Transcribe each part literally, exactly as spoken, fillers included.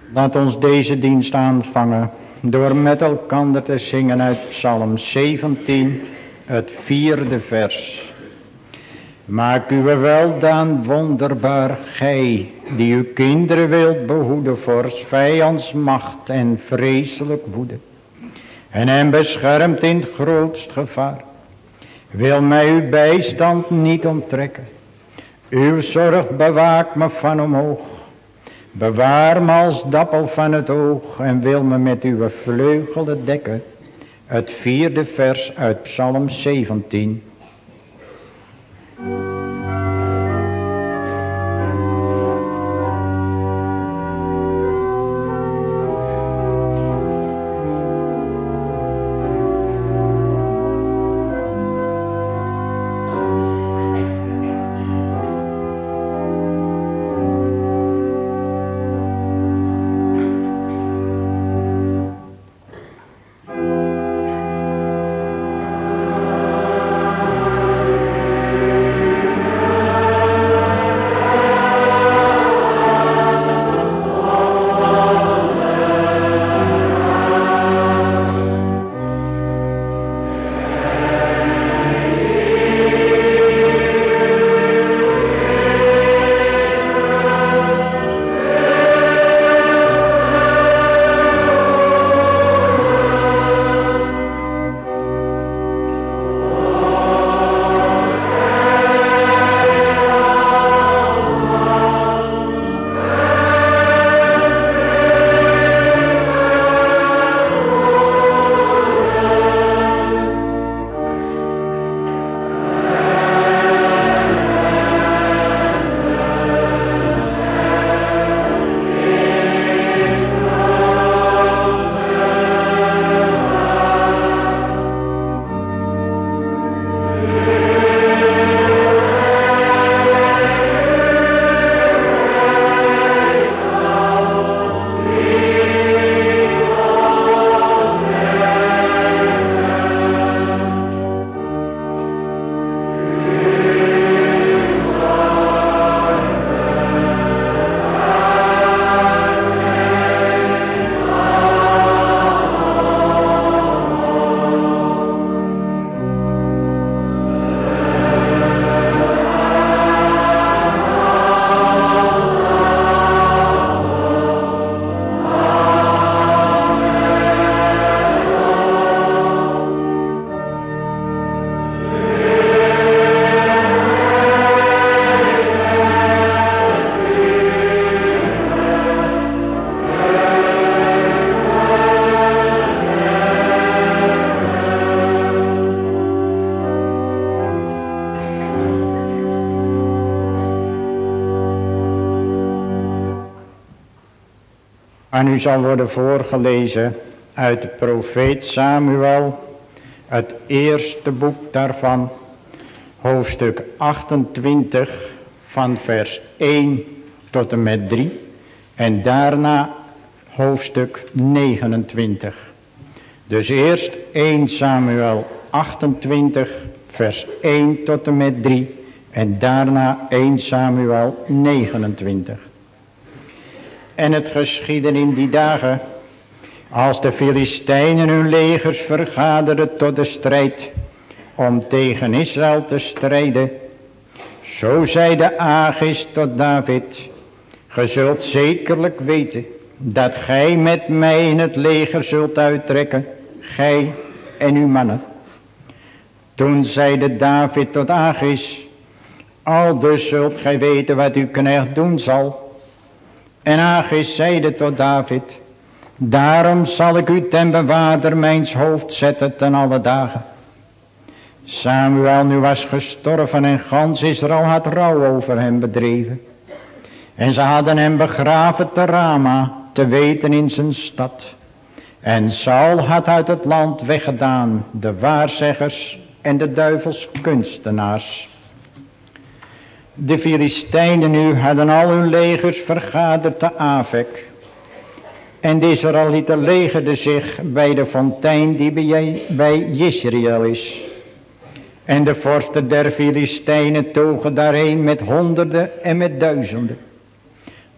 Laat ons deze dienst aanvangen door met elkander te zingen uit Psalm zeventien, het vierde vers. Maak uw weldaan wonderbaar, gij die uw kinderen wilt behoeden voor 's vijands macht en vreselijk woede, en hem beschermt in het grootst gevaar. Wil mij uw bijstand niet onttrekken, uw zorg bewaakt me van omhoog. Bewaar me als dappel van het oog en wil me met uw vleugelen dekken. Het vierde vers uit Psalm zeventien. Aan u zal worden voorgelezen uit de profeet Samuel, het eerste boek daarvan, hoofdstuk achtentwintig van vers één tot en met drie en daarna hoofdstuk negenentwintig. Dus eerst eerste Samuel achtentwintig vers één tot en met drie en daarna eerste Samuel negenentwintig. En het geschiedde in die dagen, als de Filistijnen hun legers vergaderden tot de strijd, om tegen Israël te strijden. Zo zeide Achis tot David, ge zult zekerlijk weten, dat gij met mij in het leger zult uittrekken, gij en uw mannen. Toen zeide David tot Achis, aldus zult gij weten wat uw knecht doen zal. En Achis zeide tot David, daarom zal ik u ten bewaarder mijns hoofd zetten ten alle dagen. Samuel nu was gestorven en gans Israël had rouw over hem bedreven. En ze hadden hem begraven te Rama, te weten in zijn stad. En Saul had uit het land weggedaan de waarzeggers en de duivels kunstenaars. De Filistijnen nu hadden al hun legers vergaderd te Afek. En de Israëlieten legerden zich bij de fontein die bij, bij Jezreel is. En de vorsten der Filistijnen togen daarheen met honderden en met duizenden.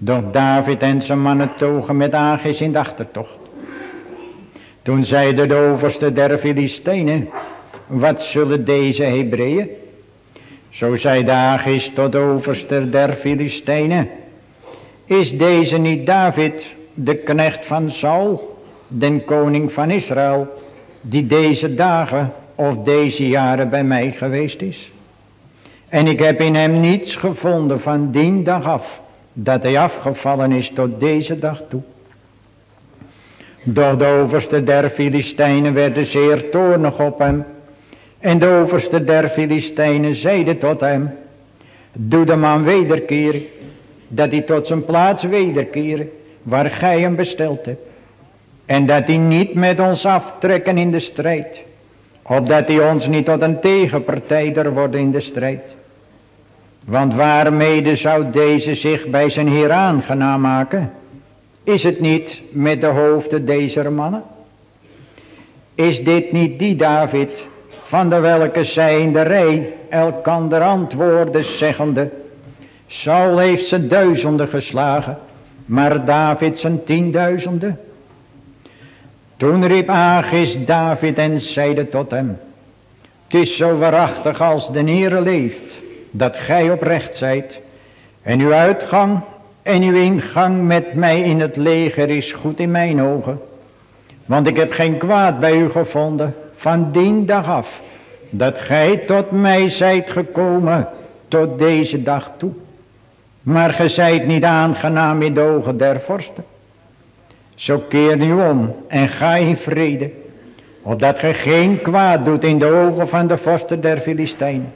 Doch David en zijn mannen togen met Achis in de achtertocht. Toen zeide de overste der Filistijnen, wat zullen deze Hebreeën? Zo zei Achis tot de overste der Filistijnen, is deze niet David, de knecht van Saul, den koning van Israël, die deze dagen of deze jaren bij mij geweest is? En ik heb in hem niets gevonden van die dag af, dat hij afgevallen is tot deze dag toe. Doch de overste der Filistijnen werden zeer toornig op hem. En de overste der Filistijnen zeide tot hem, doe de man wederkeren, dat hij tot zijn plaats wederkeren, waar gij hem besteld hebt. En dat hij niet met ons aftrekken in de strijd, opdat hij ons niet tot een tegenpartijder worden in de strijd. Want waarmede zou deze zich bij zijn Heer aangenaam maken? Is het niet met de hoofden dezer mannen? Is dit niet die David, van de welke zij in de rij elkander antwoorden zeggende, Saul heeft zijn duizenden geslagen, maar David zijn tienduizenden? Toen riep Achis David en zeide tot hem, het is zo waarachtig als de Heere leeft, dat gij oprecht zijt, en uw uitgang en uw ingang met mij in het leger is goed in mijn ogen. Want ik heb geen kwaad bij u gevonden van die dag af, dat gij tot mij zijt gekomen tot deze dag toe. Maar gij zijt niet aangenaam in de ogen der vorsten. Zo keer nu om en ga in vrede, opdat gij geen kwaad doet in de ogen van de vorsten der Filistijnen.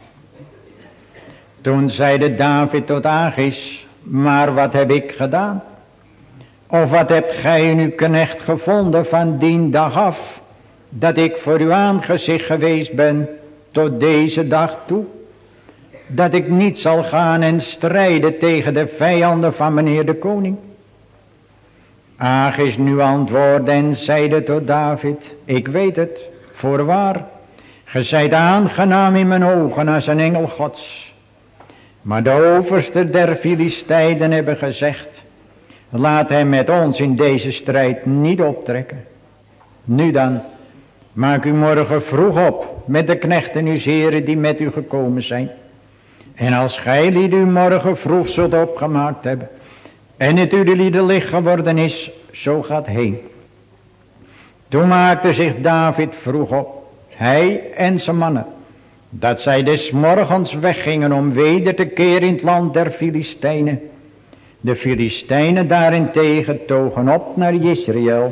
Toen zeide David tot Achis, maar wat heb ik gedaan? Of wat hebt gij in uw knecht gevonden van die dag af, dat ik voor uw aangezicht geweest ben tot deze dag toe? Dat ik niet zal gaan en strijden tegen de vijanden van meneer de koning? Achis nu antwoordde en zeide tot David, ik weet het, voorwaar, ge zijt aangenaam in mijn ogen als een engel Gods. Maar de overste der Filistijnen hebben gezegd, laat hem met ons in deze strijd niet optrekken. Nu dan, maak u morgen vroeg op met de knechten uw heren die met u gekomen zijn. En als gij lieden u morgen vroeg zult opgemaakt hebben, en het u de lieden licht geworden is, zo gaat heen. Toen maakte zich David vroeg op, hij en zijn mannen, dat zij des morgens weggingen om weder te keren in het land der Filistijnen. De Filistijnen daarentegen togen op naar Jezreel.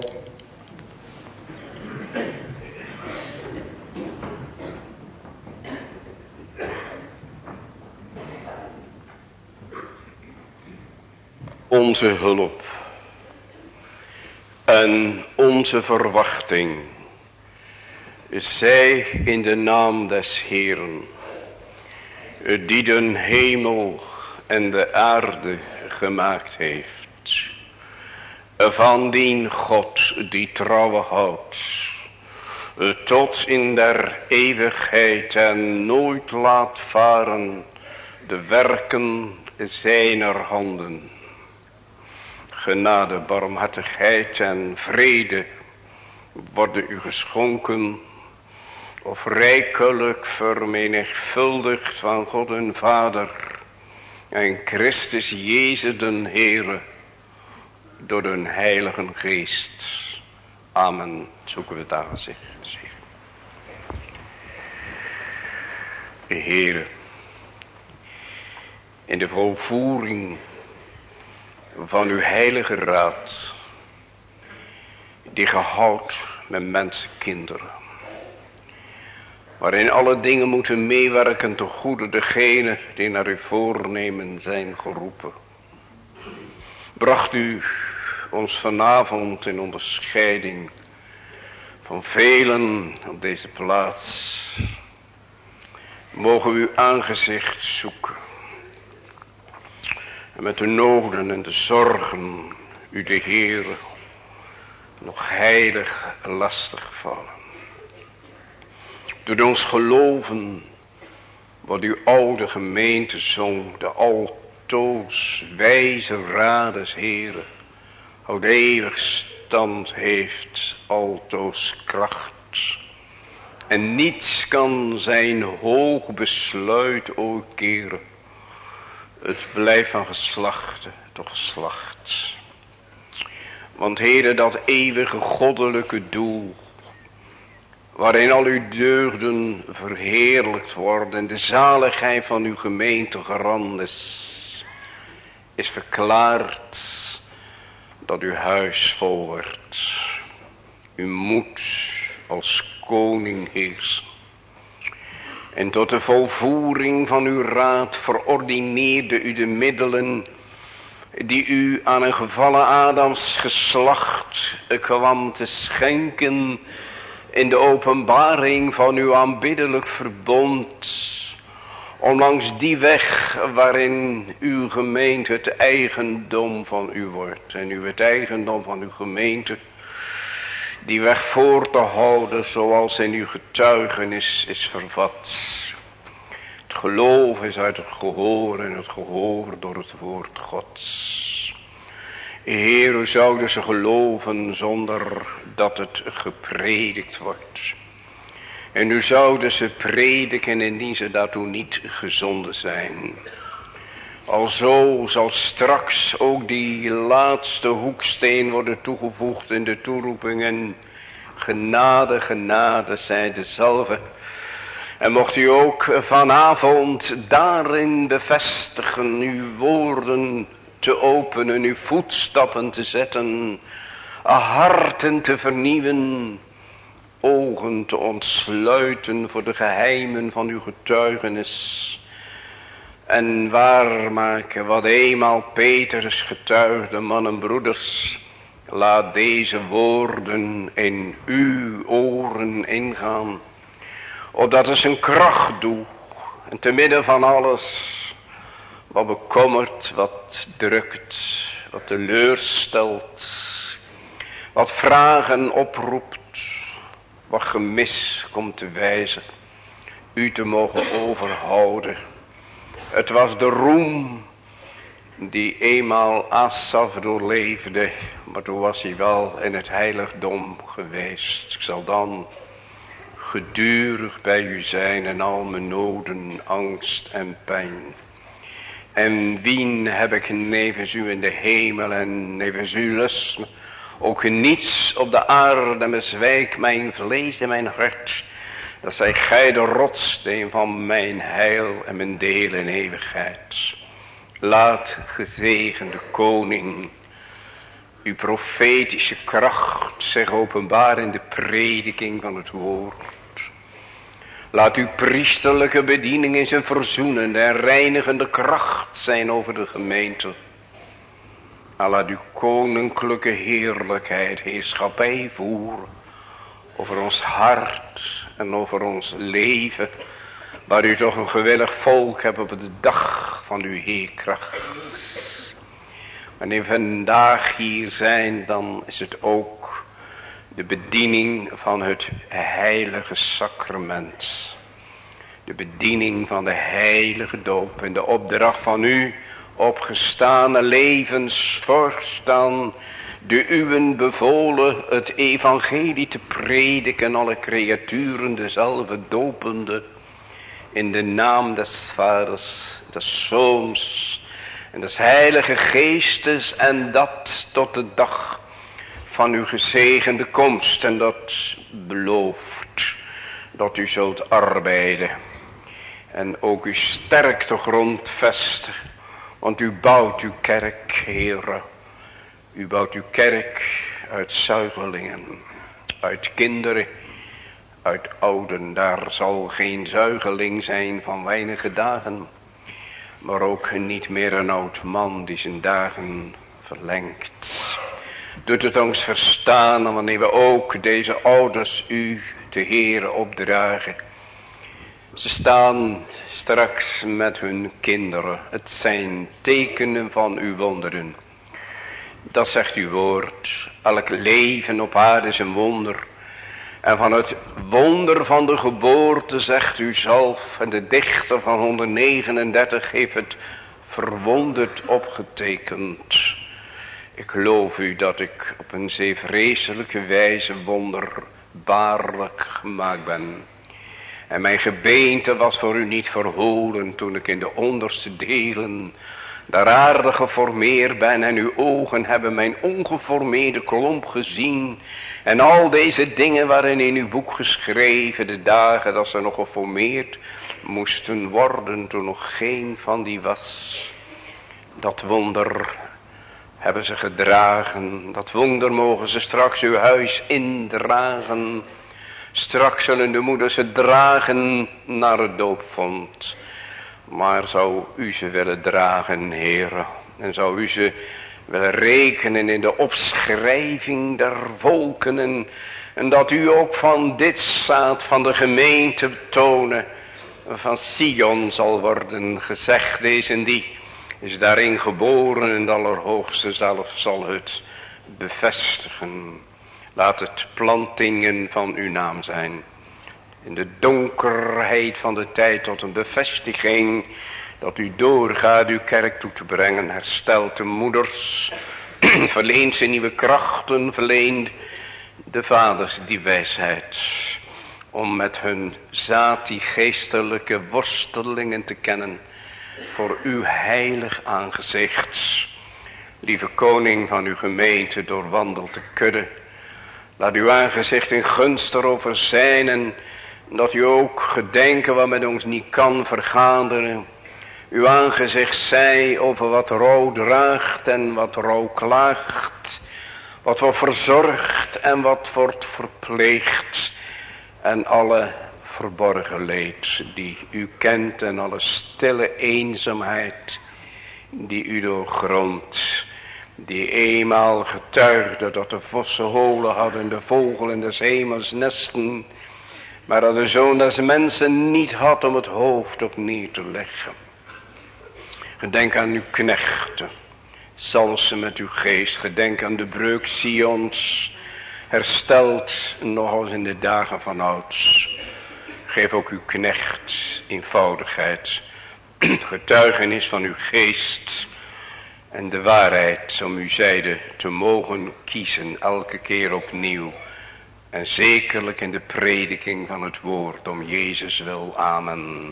Onze hulp en onze verwachting zij in de naam des Heeren, die den hemel en de aarde gemaakt heeft, van dien God die trouwe houdt, tot in der eeuwigheid en nooit laat varen de werken zijner handen. Genade, barmhartigheid en vrede worden u geschonken, of rijkelijk vermenigvuldigd van God en Vader en Christus Jezus den Heere door de Heilige Geest. Amen. Zoeken we het aangezicht. Heere, in de volvoering van uw heilige raad, die gehoudt met mensenkinderen, waarin alle dingen moeten meewerken ten goede degene die naar uw voornemen zijn geroepen, bracht u ons vanavond in onderscheiding van velen op deze plaats. Mogen we uw aangezicht zoeken en met de noden en de zorgen u de Heer nog heilig lastig vallen. Doet ons geloven wat uw oude gemeente zong, de al altoos wijze rades, Heere, houd eeuwig stand heeft, altoos kracht. En niets kan zijn hoog besluit ooit keren. Het blijft van geslachten tot geslacht. Want Heere, dat eeuwige goddelijke doel, waarin al uw deugden verheerlijkt worden en de zaligheid van uw gemeente gerand is, is verklaard dat uw huis vol wordt. U moet als koning heersen. En tot de volvoering van uw raad verordineerde u de middelen die u aan een gevallen Adams geslacht kwam te schenken in de openbaring van uw aanbiddelijk verbond, om langs die weg waarin uw gemeente het eigendom van u wordt en u het eigendom van uw gemeente, die weg voor te houden zoals in uw getuigenis is vervat. Het geloof is uit het gehoor en het gehoor door het woord Gods. Heer, hoe zouden ze geloven zonder dat het gepredikt wordt? En hoe zouden ze prediken indien ze daartoe niet gezonden zijn? Alzo zal straks ook die laatste hoeksteen worden toegevoegd in de toeroepingen. Genade, genade, zij dezelfde. En mocht u ook vanavond daarin bevestigen uw woorden te openen, uw voetstappen te zetten, harten te vernieuwen, ogen te ontsluiten voor de geheimen van uw getuigenis. En waarmaken wat eenmaal Petrus getuigde, mannen broeders, laat deze woorden in uw oren ingaan, opdat het zijn kracht doet en te midden van alles wat bekommert, wat drukt, wat teleurstelt, wat vragen oproept, wat gemis komt te wijzen, u te mogen overhouden. Het was de roem die eenmaal Asaf doorleefde, maar toen was hij wel in het heiligdom geweest. Ik zal dan gedurig bij u zijn en al mijn noden, angst en pijn. En wien heb ik nevens u in de hemel en nevens u lust, ook niets op de aarde bezwijk mijn vlees en mijn hart. Dat zij gij de rotssteen van mijn heil en mijn deel in eeuwigheid. Laat gezegende koning uw profetische kracht zich openbaar in de prediking van het woord. Laat uw priesterlijke bediening in zijn verzoenende en reinigende kracht zijn over de gemeente. En laat uw koninklijke heerlijkheid heerschappij voeren over ons hart en over ons leven, waar u toch een gewillig volk hebt op de dag van uw heerkracht. Wanneer we vandaag hier zijn, dan is het ook de bediening van het heilige sacrament. De bediening van de heilige doop en de opdracht van u opgestane levensvorst aan de uwen bevolen het evangelie te prediken, alle creaturen dezelfde dopende, in de naam des Vaders, des Zoons en des Heilige Geestes, en dat tot de dag van uw gezegende komst. En dat belooft dat u zult arbeiden en ook uw sterkte grondvesten, want u bouwt uw kerk, Heere. U bouwt uw kerk uit zuigelingen, uit kinderen, uit ouden. Daar zal geen zuigeling zijn van weinige dagen, maar ook niet meer een oud man die zijn dagen verlengt. Doet het ons verstaan wanneer we ook deze ouders u te Heere opdragen. Ze staan straks met hun kinderen. Het zijn tekenen van uw wonderen. Dat zegt uw woord. Elk leven op aarde is een wonder. En van het wonder van de geboorte zegt u zelf. En de dichter van honderdnegenendertig heeft het verwonderd opgetekend. Ik loof u dat ik op een zeer vreselijke wijze wonderbaarlijk gemaakt ben. En mijn gebeente was voor u niet verholen toen ik in de onderste delen der aarde geformeerd ben. En uw ogen hebben mijn ongeformeerde klomp gezien. En al deze dingen waren in uw boek geschreven, de dagen dat ze nog geformeerd moesten worden toen nog geen van die was. Dat wonder hebben ze gedragen, dat wonder mogen ze straks uw huis indragen. Straks zullen de moeders ze dragen naar het doopvont. Maar zou u ze willen dragen, Heere, en zou u ze willen rekenen in de opschrijving der volken, en, en dat u ook van dit zaad van de gemeente tonen, van Sion zal worden gezegd, deze en die is daarin geboren en de Allerhoogste zelf zal het bevestigen. Laat het plantingen van uw naam zijn. In de donkerheid van de tijd tot een bevestiging dat u doorgaat uw kerk toe te brengen. Herstelt de moeders, verleent ze nieuwe krachten, verleent de vaders die wijsheid. Om met hun zaad die geestelijke worstelingen te kennen voor uw heilig aangezicht. Lieve koning van uw gemeente, doorwandelt de kudde. Laat uw aangezicht in gunst erover zijn en dat u ook gedenken wat met ons niet kan vergaderen. Uw aangezicht zij over wat rouw draagt en wat rouw klaagt. Wat wordt verzorgd en wat wordt verpleegd. En alle verborgen leed die u kent en alle stille eenzaamheid die u doorgrondt. Die eenmaal getuigde dat de vossen holen hadden, de vogelen des hemels nesten. Maar dat de zoon des mensen niet had om het hoofd op neer te leggen. Gedenk aan uw knechten. Zal ze met uw geest. Gedenk aan de breuk Sions. Hersteld nog als in de dagen van ouds. Geef ook uw knecht eenvoudigheid. Getuigenis van uw geest. En de waarheid om uw zijde te mogen kiezen. Elke keer opnieuw. En zekerlijk in de prediking van het woord om Jezus wil. Amen.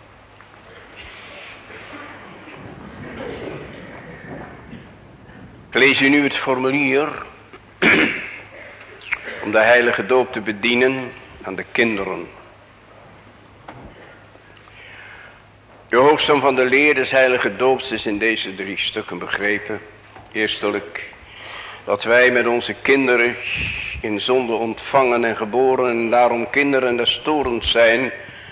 Ik lees u nu het formulier om de heilige doop te bedienen aan de kinderen. De hoofdsom van de leer des heilige doops is in deze drie stukken begrepen. Eerstelijk dat wij met onze kinderen in zonde ontvangen en geboren en daarom kinderen des torens zijn,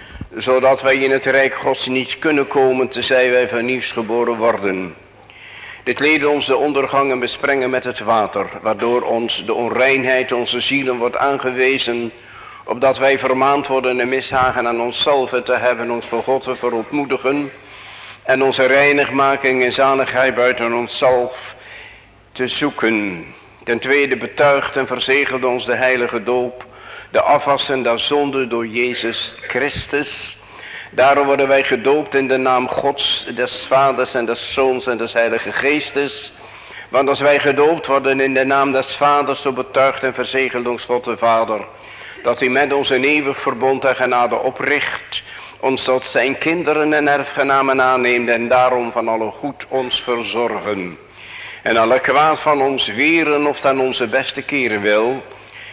zodat wij in het rijk Gods niet kunnen komen tenzij wij van nieuws geboren worden. Dit leert ons de ondergang en besprengen met het water, waardoor ons de onreinheid onze zielen wordt aangewezen, opdat wij vermaand worden en mishagen aan onszelf te hebben, ons voor God te verontmoedigen en onze reinigmaking en zaligheid buiten onszelf te zoeken. Ten tweede betuigt en verzegelt ons de heilige doop, de afwassen der zonde door Jezus Christus. Daarom worden wij gedoopt in de naam Gods, des Vaders en des Zoons en des Heilige Geestes. Want als wij gedoopt worden in de naam des Vaders, zo betuigt en verzegelt ons God de Vader, dat hij met ons een eeuwig verbond en genade opricht, ons tot zijn kinderen en erfgenamen aanneemt en daarom van alle goed ons verzorgen. En alle kwaad van ons weren of ten onze beste keren wil.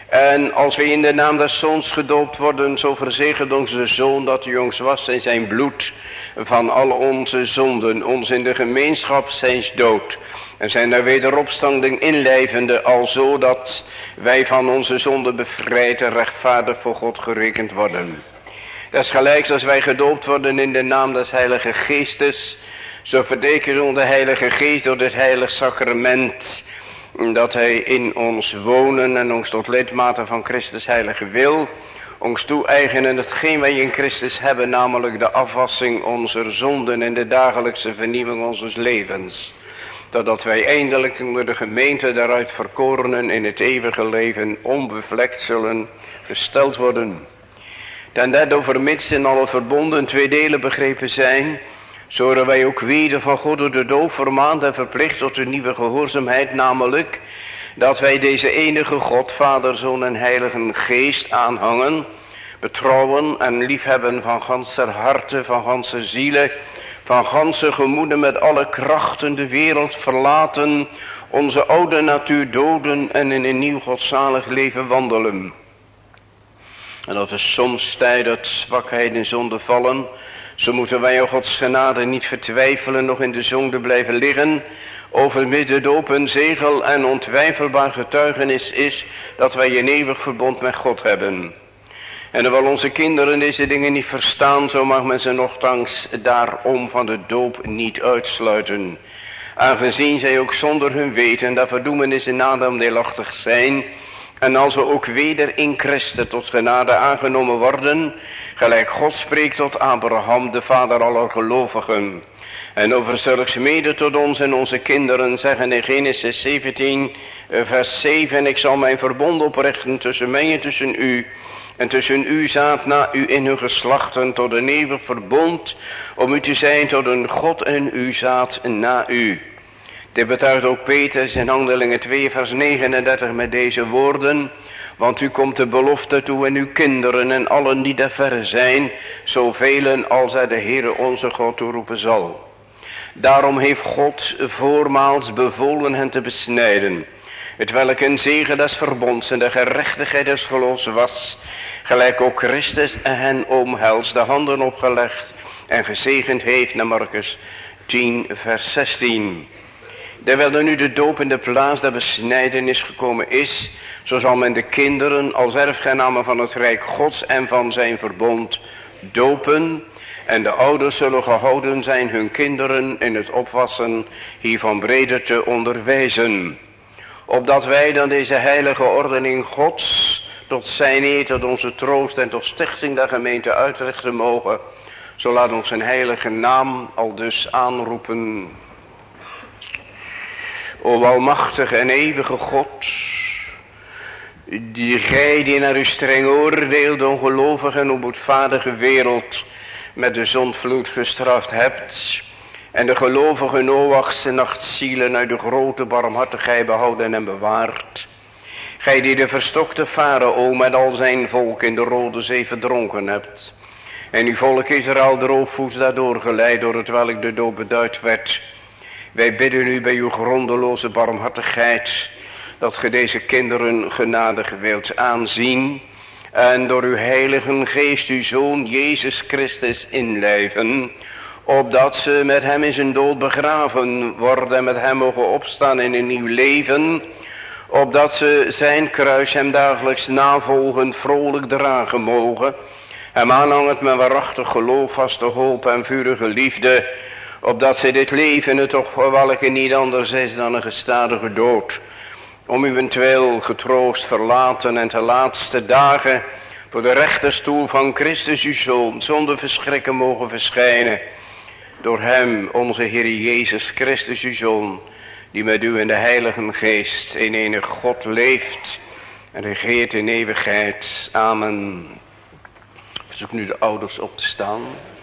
En als wij in de naam des Zoons gedoopt worden, zo verzegelt ons de Zoon dat hij ons was in zijn bloed van al onze zonden, ons in de gemeenschap zijns dood en zijn er wederopstanding inlijvende, alzo dat wij van onze zonden bevrijd en rechtvaardig voor God gerekend worden. Desgelijks als wij gedoopt worden in de naam des Heilige Geestes, zo verdekent ons de Heilige Geest door dit heilig sacrament, dat hij in ons wonen en ons tot lidmaten van Christus heilige wil, ons toe-eigenen hetgeen wij in Christus hebben, namelijk de afwassing onze zonden en de dagelijkse vernieuwing onze levens, totdat wij eindelijk onder de gemeente daaruit verkorenen in het eeuwige leven onbevlekt zullen gesteld worden. Ten derde overmits in alle verbonden twee delen begrepen zijn, Zodat wij ook weder van God door de doop vermaand en verplicht tot een nieuwe gehoorzaamheid, namelijk dat wij deze enige God, Vader, Zoon en Heilige Geest aanhangen, betrouwen en liefhebben van ganser harte, van ganse zielen, van ganse gemoeden, met alle krachten de wereld verlaten, onze oude natuur doden en in een nieuw godzalig leven wandelen. En dat we soms tijdens uit zwakheid en zonde vallen, zo moeten wij op Gods genade niet vertwijfelen, nog in de zonde blijven liggen, over de doop een zegel en ontwijfelbaar getuigenis is dat wij een eeuwig verbond met God hebben. En terwijl onze kinderen deze dingen niet verstaan, zo mag men ze nochtans daarom van de doop niet uitsluiten. Aangezien zij ook zonder hun weten dat verdoemenis en nadeel deelachtig zijn, en als ze ook weder in Christus tot genade aangenomen worden, gelijk God spreekt tot Abraham, de vader aller gelovigen. En over zulks mede tot ons en onze kinderen zeggen in Genesis zeventien, vers zeven, ik zal mijn verbond oprichten tussen mij en tussen u, en tussen uw zaad na u in hun geslachten tot een eeuwig verbond, om u te zijn tot een God en uw zaad na u. Dit betuigt ook Petrus in Handelingen twee vers negenendertig met deze woorden, want u komt de belofte toe en uw kinderen en allen die daar verre zijn, zoveel als hij de Heere onze God toeroepen zal. Daarom heeft God voormaals bevolen hen te besnijden, het welk een zegen des verbonds en de gerechtigheid des geloofs was, gelijk ook Christus hen omhelst de handen opgelegd en gezegend heeft, naar Markus tien vers zestien. Terwijl er nu de doop in de plaats der besnijdenis gekomen is, zo zal men de kinderen als erfgenamen van het Rijk Gods en van zijn verbond dopen. En de ouders zullen gehouden zijn hun kinderen in het opwassen hiervan breder te onderwijzen. Opdat wij dan deze heilige ordening Gods tot zijn eer, tot onze troost en tot stichting der gemeente uitrichten mogen. Zo laat ons zijn heilige naam al dus aanroepen. O almachtige en eeuwige God, die gij die naar uw streng oordeel de ongelovige en onboedvaardige wereld met de zondvloed gestraft hebt, en de gelovige Noach's nachtzielen uit de grote barmhartigheid behouden en bewaard. Gij die de verstokte Farao met al zijn volk in de Rode Zee verdronken hebt, en uw volk Israël droogvoets daardoor geleid, door het welk de dood beduid werd. Wij bidden u bij uw grondeloze barmhartigheid, dat ge deze kinderen genadig wilt aanzien, en door uw heilige geest uw Zoon Jezus Christus inlijven, opdat ze met hem in zijn dood begraven worden en met hem mogen opstaan in een nieuw leven, opdat ze zijn kruis hem dagelijks navolgend vrolijk dragen mogen, hem aanhangend met waarachtig geloof, vaste hoop en vurige liefde, opdat zij dit leven, het toch voor welke niet anders is dan een gestadige dood, om uwentwil getroost verlaten en te laatste dagen voor de rechterstoel van Christus uw Zoon zonder verschrikken mogen verschijnen. Door hem, onze Heer Jezus Christus uw Zoon, die met u in de Heilige Geest in enig God leeft en regeert in eeuwigheid. Amen. Ik verzoek nu de ouders op te staan.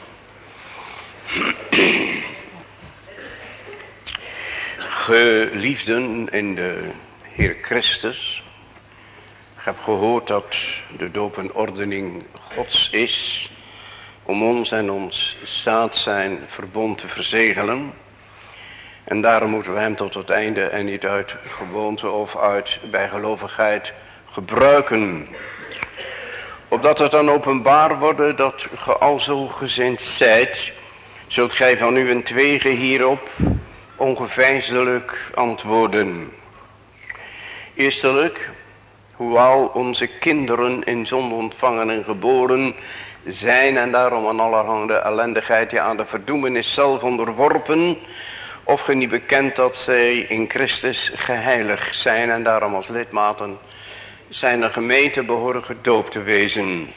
Geliefden in de Heer Christus, ik heb gehoord dat de doop een ordening Gods is om ons en ons zaad zijn verbond te verzegelen. En daarom moeten we hem tot het einde en niet uit gewoonte of uit bijgelovigheid gebruiken. Opdat het dan openbaar wordt dat ge al zo gezind zijt, zult gij van uw twegen hierop ongeveinsdelijk antwoorden. Eerstelijk, hoewel onze kinderen in zonde ontvangen en geboren zijn en daarom aan allerhande ellendigheid, ja aan de verdoemenis zelf onderworpen, of ge niet bekent dat zij in Christus geheiligd zijn en daarom als lidmaten zijn de gemeente behoren gedoopt te wezen.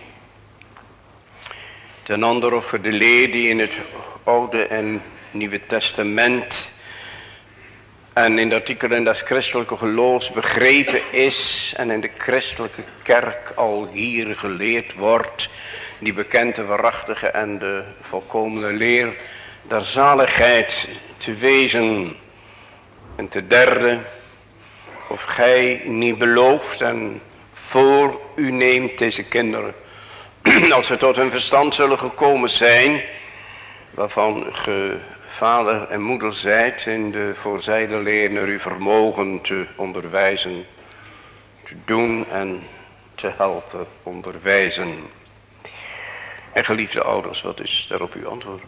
Ten ander of ge de leer die in het Oude en Nieuwe Testament en in de artikelen des christelijke geloofs begrepen is en in de christelijke kerk al hier geleerd wordt, die bekende, waarachtige en de volkomene leer der zaligheid te wezen. En ten derde, of gij niet belooft en voor u neemt deze kinderen, als ze tot hun verstand zullen gekomen zijn, waarvan ge vader en moeder zijt in de voorzijde leer naar uw vermogen te onderwijzen, te doen en te helpen onderwijzen. En geliefde ouders, wat is daarop uw antwoord?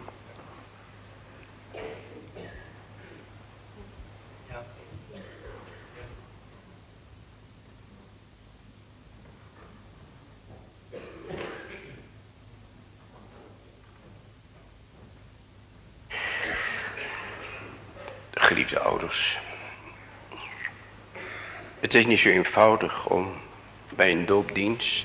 Geliefde ouders, het is niet zo eenvoudig om bij een doopdienst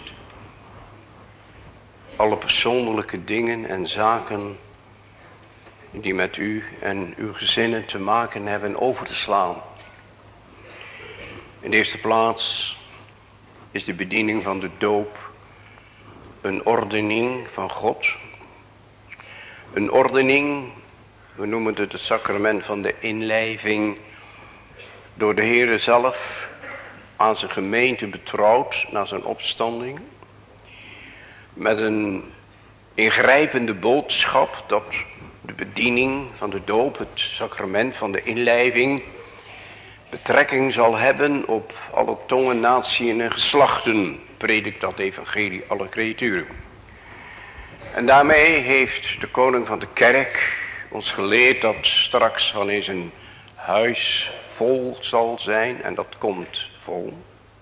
alle persoonlijke dingen en zaken die met u en uw gezinnen te maken hebben over te slaan. In de eerste plaats is de bediening van de doop een ordening van God. Een ordening, we noemen het het sacrament van de inlijving, door de Heere zelf aan zijn gemeente betrouwd na zijn opstanding. Met een ingrijpende boodschap dat de bediening van de doop, het sacrament van de inlijving, betrekking zal hebben op alle tongen, natieën en geslachten, predikt dat evangelie alle creaturen. En daarmee heeft de koning van de kerk ons geleerd dat straks wanneer zijn huis vol zal zijn, en dat komt vol,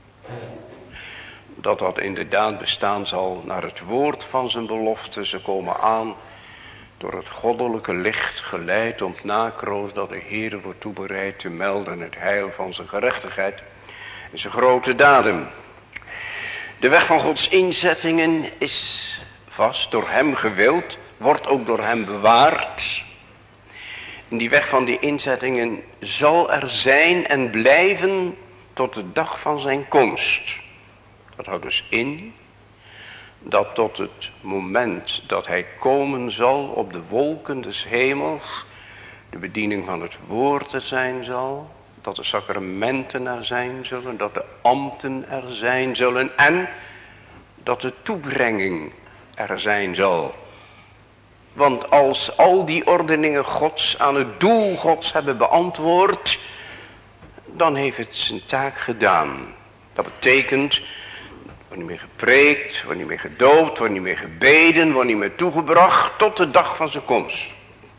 dat dat inderdaad bestaan zal naar het woord van zijn belofte. Ze komen aan door het goddelijke licht geleid om het nakroos dat de Heere wordt toebereid te melden het heil van zijn gerechtigheid en zijn grote daden. De weg van Gods inzettingen is vast door hem gewild, wordt ook door hem bewaard. En die weg van die inzettingen zal er zijn en blijven tot de dag van zijn komst. Dat houdt dus in dat tot het moment dat hij komen zal op de wolken des hemels, de bediening van het woord er zijn zal, dat de sacramenten er zijn zullen, dat de ambten er zijn zullen en dat de toebrenging er zijn zal. Want als al die ordeningen Gods aan het doel Gods hebben beantwoord, dan heeft het zijn taak gedaan. Dat betekent, wordt niet meer gepreekt, wordt niet meer gedoopt, wordt niet meer gebeden, wordt niet meer toegebracht tot de dag van zijn komst.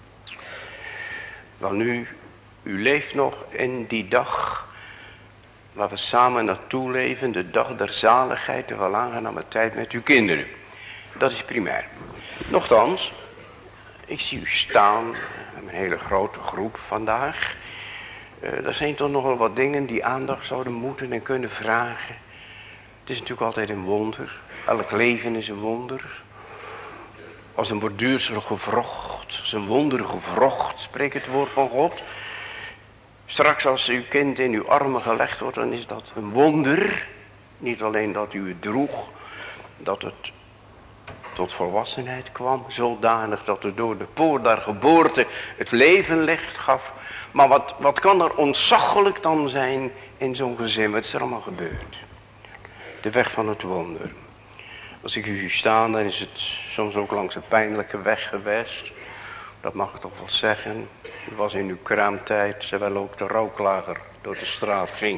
Wel nu, u leeft nog in die dag waar we samen naartoe leven, de dag der zaligheid, de welaangename tijd met uw kinderen. Dat is primair. Nochtans, ik zie u staan met een hele grote groep vandaag. Uh, er zijn toch nogal wat dingen die aandacht zouden moeten en kunnen vragen. Het is natuurlijk altijd een wonder. Elk leven is een wonder. Als een borduursel gevrocht, als een wonder gevrocht, spreekt het woord van God. Straks als uw kind in uw armen gelegd wordt, dan is dat een wonder. Niet alleen dat u het droeg, dat het tot volwassenheid kwam, zodanig dat het door de poort der geboorte het leven licht gaf. Maar wat, wat kan er ontzaglijk dan zijn in zo'n gezin, wat is er allemaal gebeurd? De weg van het wonder. Als ik u zie staan, dan is het soms ook langs een pijnlijke weg geweest. Dat mag ik toch wel zeggen. U was in uw kraamtijd, terwijl ook de rouwklager door de straat ging.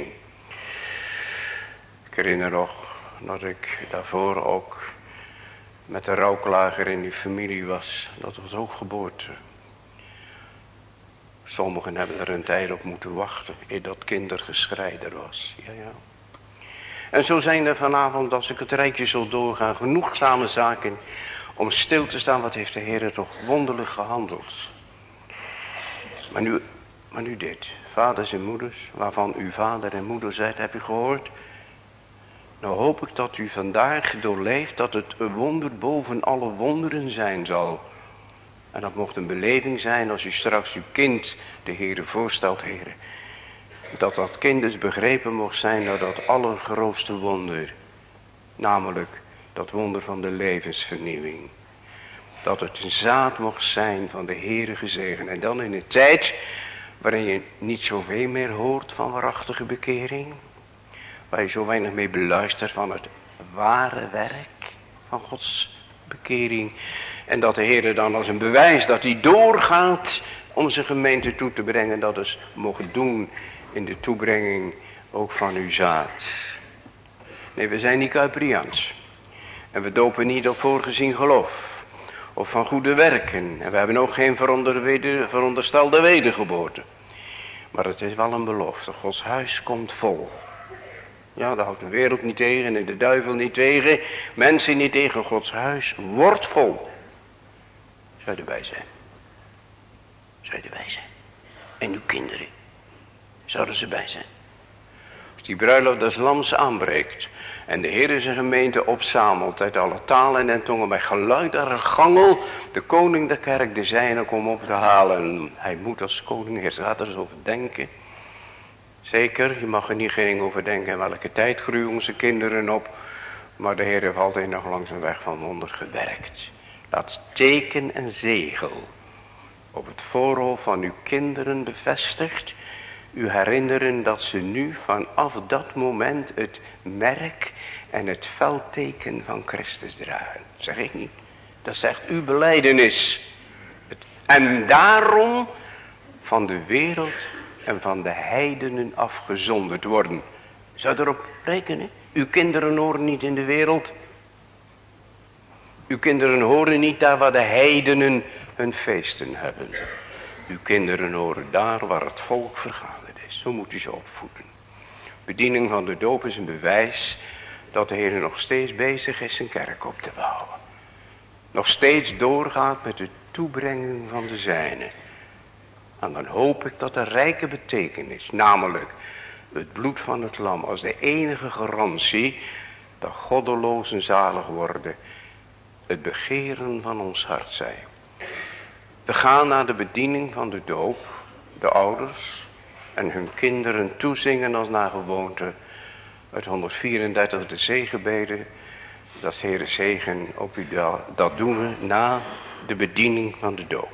Ik herinner nog dat ik daarvoor ook met de rouwklager in uw familie was. Dat was ook geboorte. Sommigen hebben er een tijd op moeten wachten, eer dat kindergeschrei er was. Ja, ja. En zo zijn er vanavond, als ik het rijtje zal doorgaan, genoegzame zaken om stil te staan. Wat heeft de Heer toch wonderlijk gehandeld. Maar nu, maar nu dit. Vaders en moeders, waarvan u vader en moeder zijt, heb u gehoord? Nou hoop ik dat u vandaag doorleeft dat het een wonder boven alle wonderen zijn zal. En dat mocht een beleving zijn als u straks uw kind de Heere voorstelt, Heere. Dat dat kind dus begrepen mocht zijn door dat allergrootste wonder. Namelijk dat wonder van de levensvernieuwing. dat het een zaad mocht zijn van de Heere gezegend. En dan in een tijd waarin je niet zoveel meer hoort van waarachtige bekering. Waar je zo weinig mee beluistert van het ware werk van Gods bekering. En dat de Heere dan als een bewijs dat hij doorgaat om zijn gemeente toe te brengen. Dat is mogen doen in de toebrenging ook van uw zaad. Nee, we zijn niet Kuiperiaans. En we dopen niet op voorgezien geloof. Of van goede werken. En we hebben ook geen veronderstelde wedergeboorte. Maar het is wel een belofte. Gods huis komt vol. Ja, daar houdt de wereld niet tegen en de duivel niet tegen. Mensen niet tegen. Gods huis wordt vol. Zou erbij zijn. Zou erbij zijn. En uw kinderen. Zouden ze bij zijn. Als die bruiloft des lams aanbreekt. En de Heer zijn gemeente opzamelt uit alle talen en tongen bij geluid en gangel. De koning der kerk de zijne kom op te halen. Hij moet als koning, Heer, gaat er eens over denken. Zeker, je mag er niet geen over denken in welke tijd groeien onze kinderen op. Maar de Heer heeft altijd nog langs een weg van wonder gewerkt. Laat teken en zegel op het voorhoofd van uw kinderen bevestigd. U herinneren dat ze nu vanaf dat moment het merk en het veldteken van Christus dragen. Dat zeg ik niet. Dat zegt uw belijdenis. En daarom van de wereld en van de heidenen afgezonderd worden. Zou erop rekenen? Uw kinderen horen niet in de wereld. Uw kinderen horen niet daar waar de heidenen hun feesten hebben. Uw kinderen horen daar waar het volk vergaderd is. Zo moet u ze opvoeden. Bediening van de doop is een bewijs dat de Heer nog steeds bezig is zijn kerk op te bouwen. Nog steeds doorgaat met de toebrenging van de zijnen. En dan hoop ik dat er rijke betekenis, namelijk het bloed van het lam als de enige garantie dat goddelozen zalig worden, het begeren van ons hart zij. We gaan naar de bediening van de doop, de ouders en hun kinderen toezingen als naar gewoonte uit honderdvierendertig de zegenbeden. Dat Heere zegen op u, dat doen we na de bediening van de doop.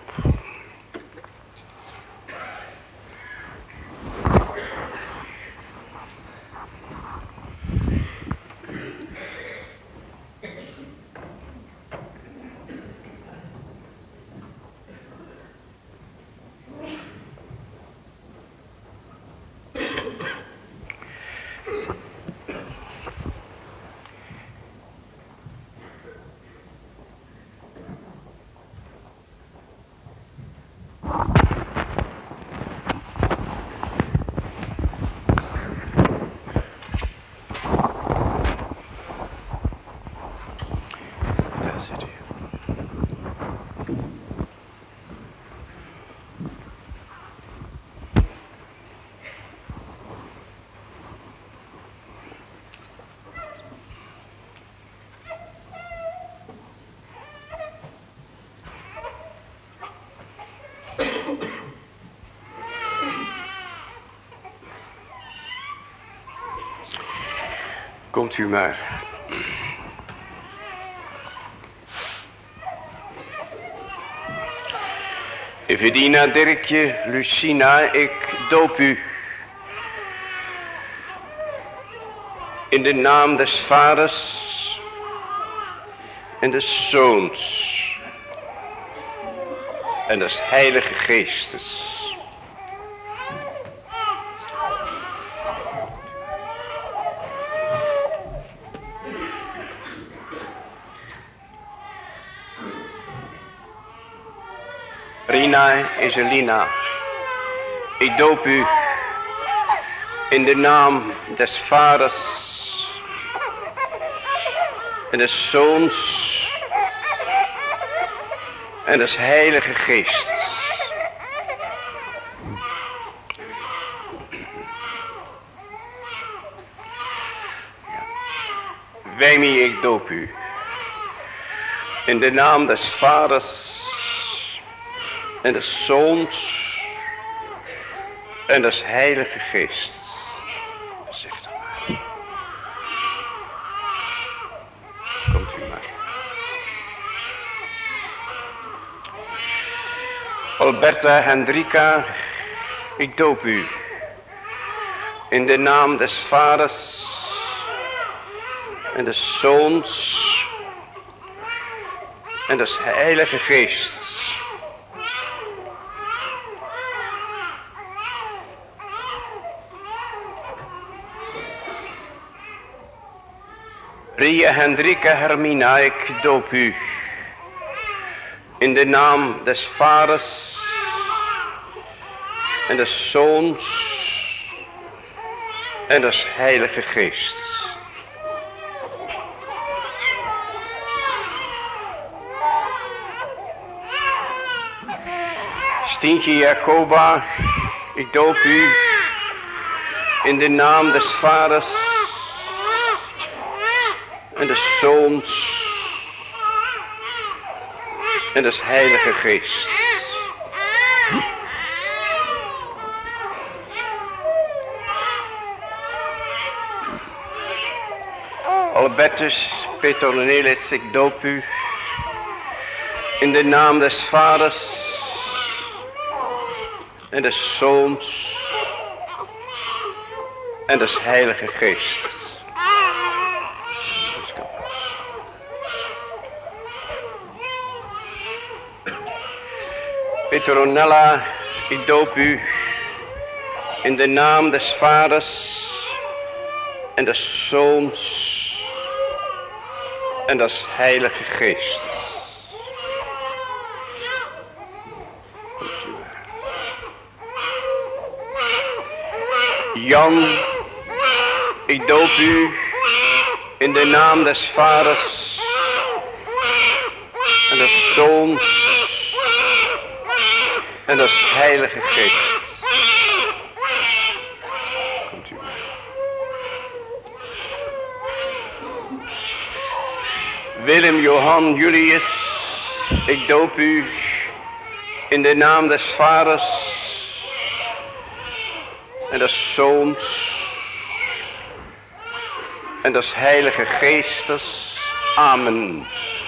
Komt u maar. Evedina, Dirkje, Lucina, ik doop u. In de naam des Vaders en des Zoons en des Heilige Geestes. Rina Ezelina, ik doop u in de naam des Vaders en des Zoons en des Heilige Geestes. Wemi, ik doop u in de naam des Vaders en des Zoons en des Heilige Geestes. Zeg dan maar. Komt u maar. Alberta Hendrika, ik doop u in de naam des Vaders en des Zoons en des Heilige Geestes. Ria Hendrika Hermina, ik doop u in de naam des Vaders en des Zoons en des Heilige Geestes. Stientje Jacoba, ik doop u in de naam des Vaders en des Zoons en des Heilige Geestes. Albertus Petronelis, ik doop u in de naam des Vaders en des Zoons en des Heilige Geestes. Petronella, ik doop u in de naam des Vaders en des Zoons en des Heilige Geestes. Komt u maar. Jan, ik doop u in de naam des Vaders en des Zoons en des Heilige Geestes. Komt u maar. Willem Johan Julius, ik doop u in de naam des Vaders en des Zoons en des Heilige Geestes. Amen.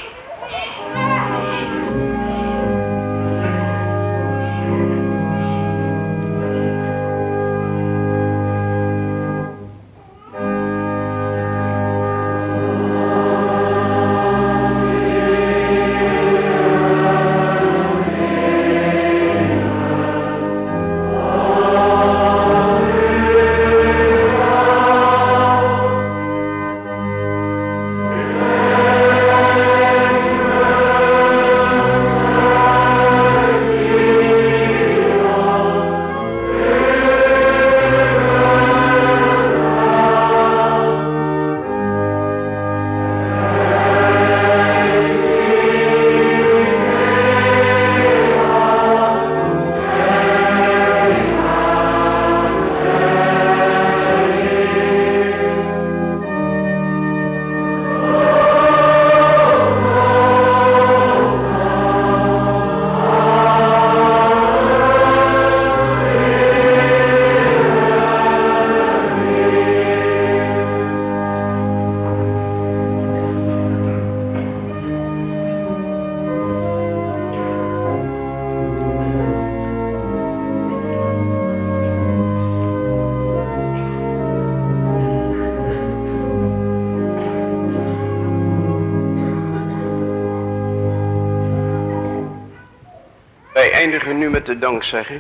Wij eindigen nu met de dankzegging.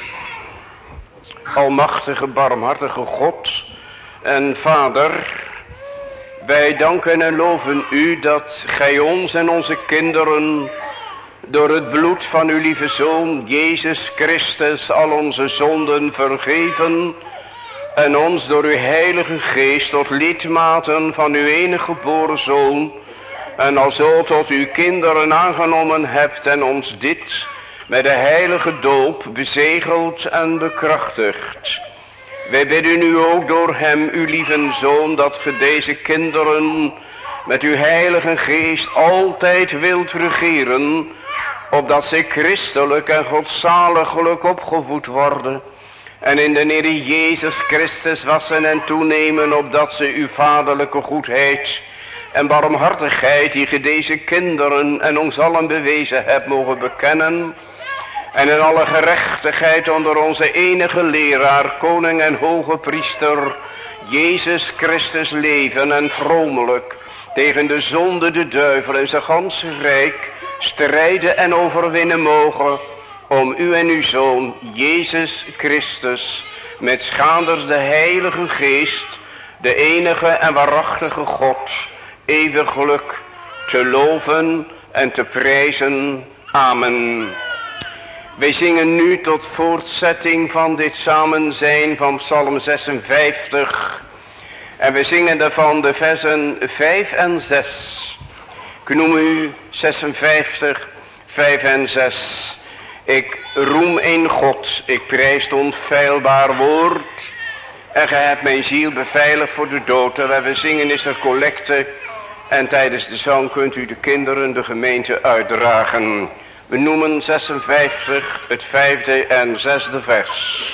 Almachtige, barmhartige God en Vader, wij danken en loven u dat gij ons en onze kinderen door het bloed van uw lieve Zoon Jezus Christus al onze zonden vergeven en ons door uw Heilige Geest tot lidmaten van uw enige geboren Zoon en alzo tot uw kinderen aangenomen hebt en ons dit met de heilige doop bezegeld en bekrachtigd. Wij bidden u ook door hem, uw lieve Zoon, dat ge deze kinderen met uw Heilige Geest altijd wilt regeren, opdat zij christelijk en godzaliglijk opgevoed worden en in de Heer Jezus Christus wassen en toenemen, opdat ze uw vaderlijke goedheid en barmhartigheid die ge deze kinderen en ons allen bewezen hebt mogen bekennen en in alle gerechtigheid onder onze enige leraar, koning en hoge priester, Jezus Christus leven en vromelijk tegen de zonde, de duivel en zijn ganse rijk strijden en overwinnen mogen, om u en uw Zoon, Jezus Christus, met schaanders de Heilige Geest, de enige en waarachtige God, eeuwiglijk te loven en te prijzen. Amen. Wij zingen nu tot voortzetting van dit samenzijn van Psalm zesenvijftig. En we zingen daarvan de versen vijf en zes. Ik noem u zesenvijftig, vijf en zes. Ik roem in God, ik prijs het onfeilbaar woord. En gij hebt mijn ziel beveiligd voor de dood. Terwijl we zingen is er collecte. En tijdens de zang kunt u de kinderen de gemeente uitdragen. We noemen zesenvijftig, het vijfde en zesde vers.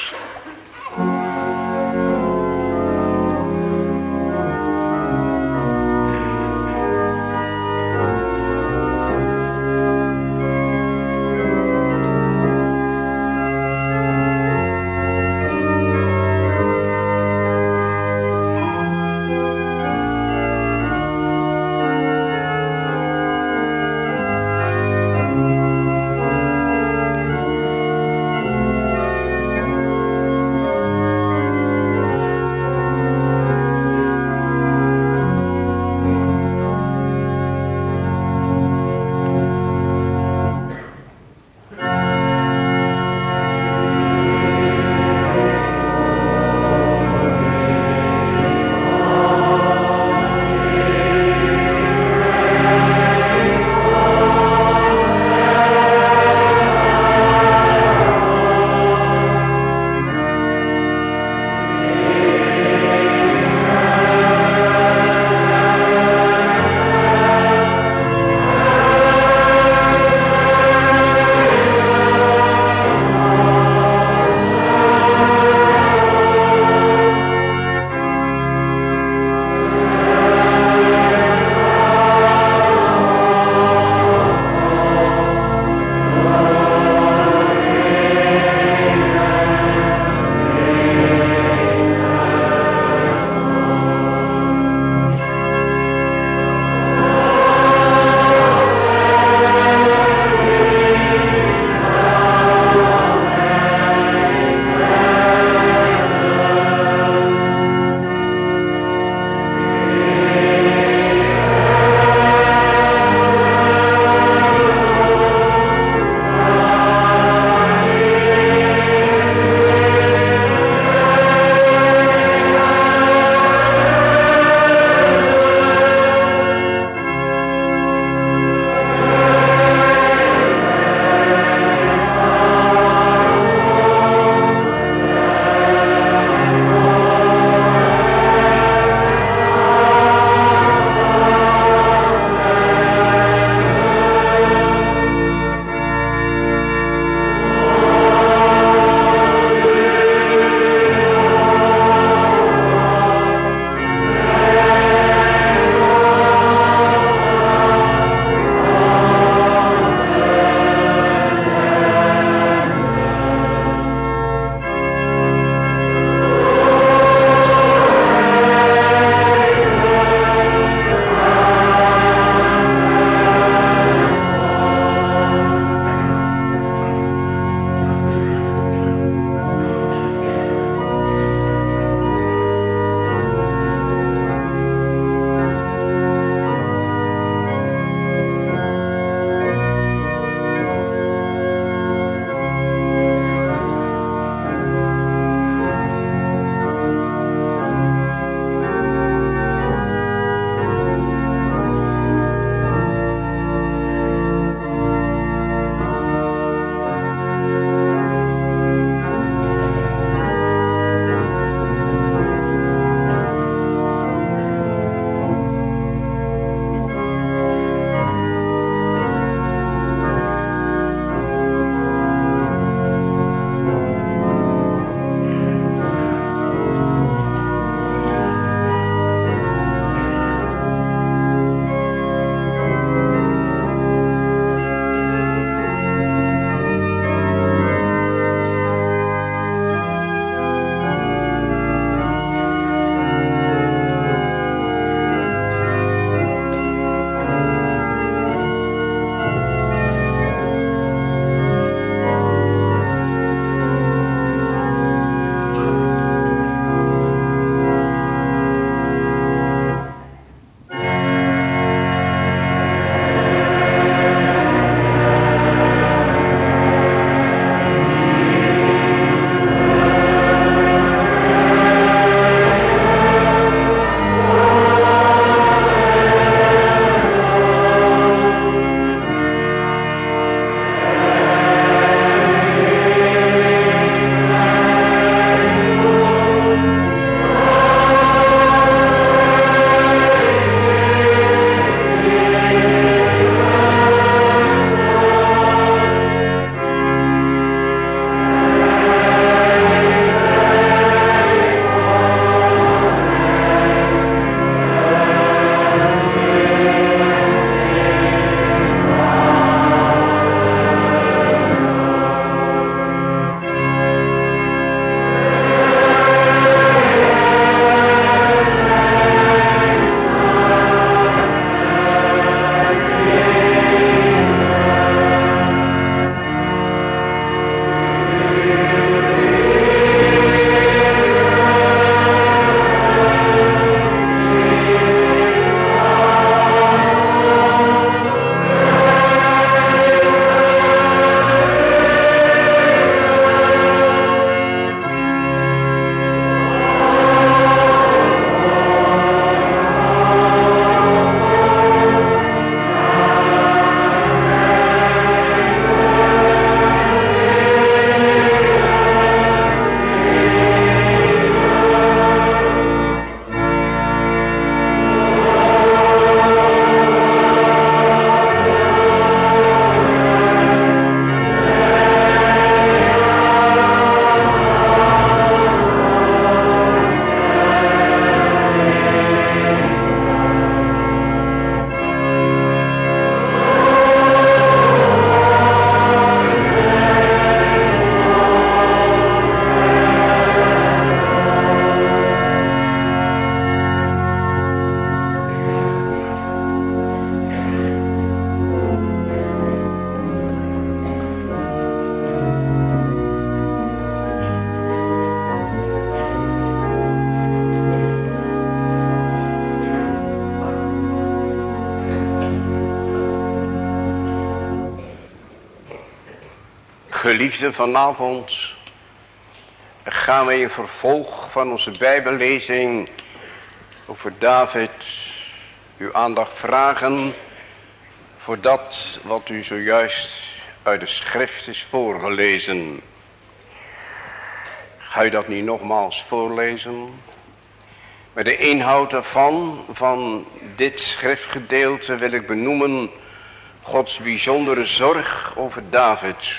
Geliefden, vanavond gaan wij in vervolg van onze Bijbellezing over David uw aandacht vragen voor dat wat u zojuist uit de schrift is voorgelezen. Ga u dat niet nogmaals voorlezen? Maar de inhoud ervan, van dit schriftgedeelte, wil ik benoemen Gods bijzondere zorg over David.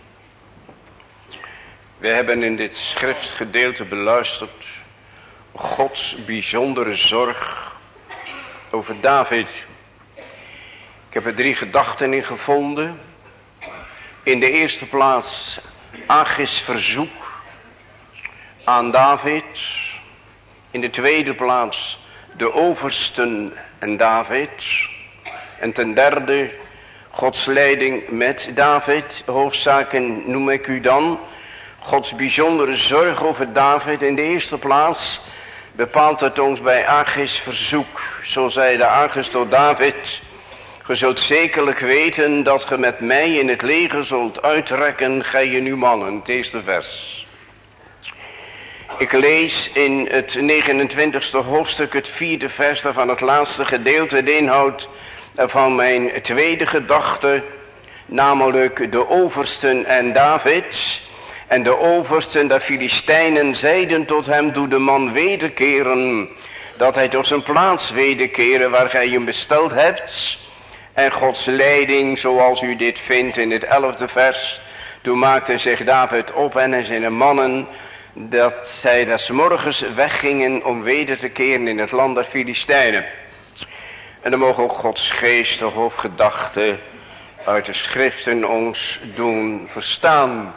We hebben in dit schriftgedeelte beluisterd Gods bijzondere zorg over David. Ik heb er drie gedachten in gevonden. In de eerste plaats Achis verzoek aan David. In de tweede plaats de oversten en David. En ten derde Gods leiding met David. Hoofdzaken noem ik u dan. Gods bijzondere zorg over David. In de eerste plaats bepaalt het ons bij Achis verzoek. Zo zei de Achis tot David: ge zult zekerlijk weten dat ge met mij in het leger zult uittrekken, gij en uw mannen. Het eerste vers. Ik lees in het negenentwintigste hoofdstuk het vierde vers van het laatste gedeelte, de inhoud van mijn tweede gedachte, namelijk de oversten en David. En de oversten der Filistijnen zeiden tot hem: doe de man wederkeren, dat hij tot zijn plaats wederkeren waar gij hem besteld hebt. En Gods leiding, zoals u dit vindt in het elfde vers. Toen maakte zich David op en zijn mannen, dat zij des morgens weggingen om weder te keren in het land der Filistijnen. En dan mogen ook Gods geest, de hoofdgedachte uit de schriften ons doen verstaan.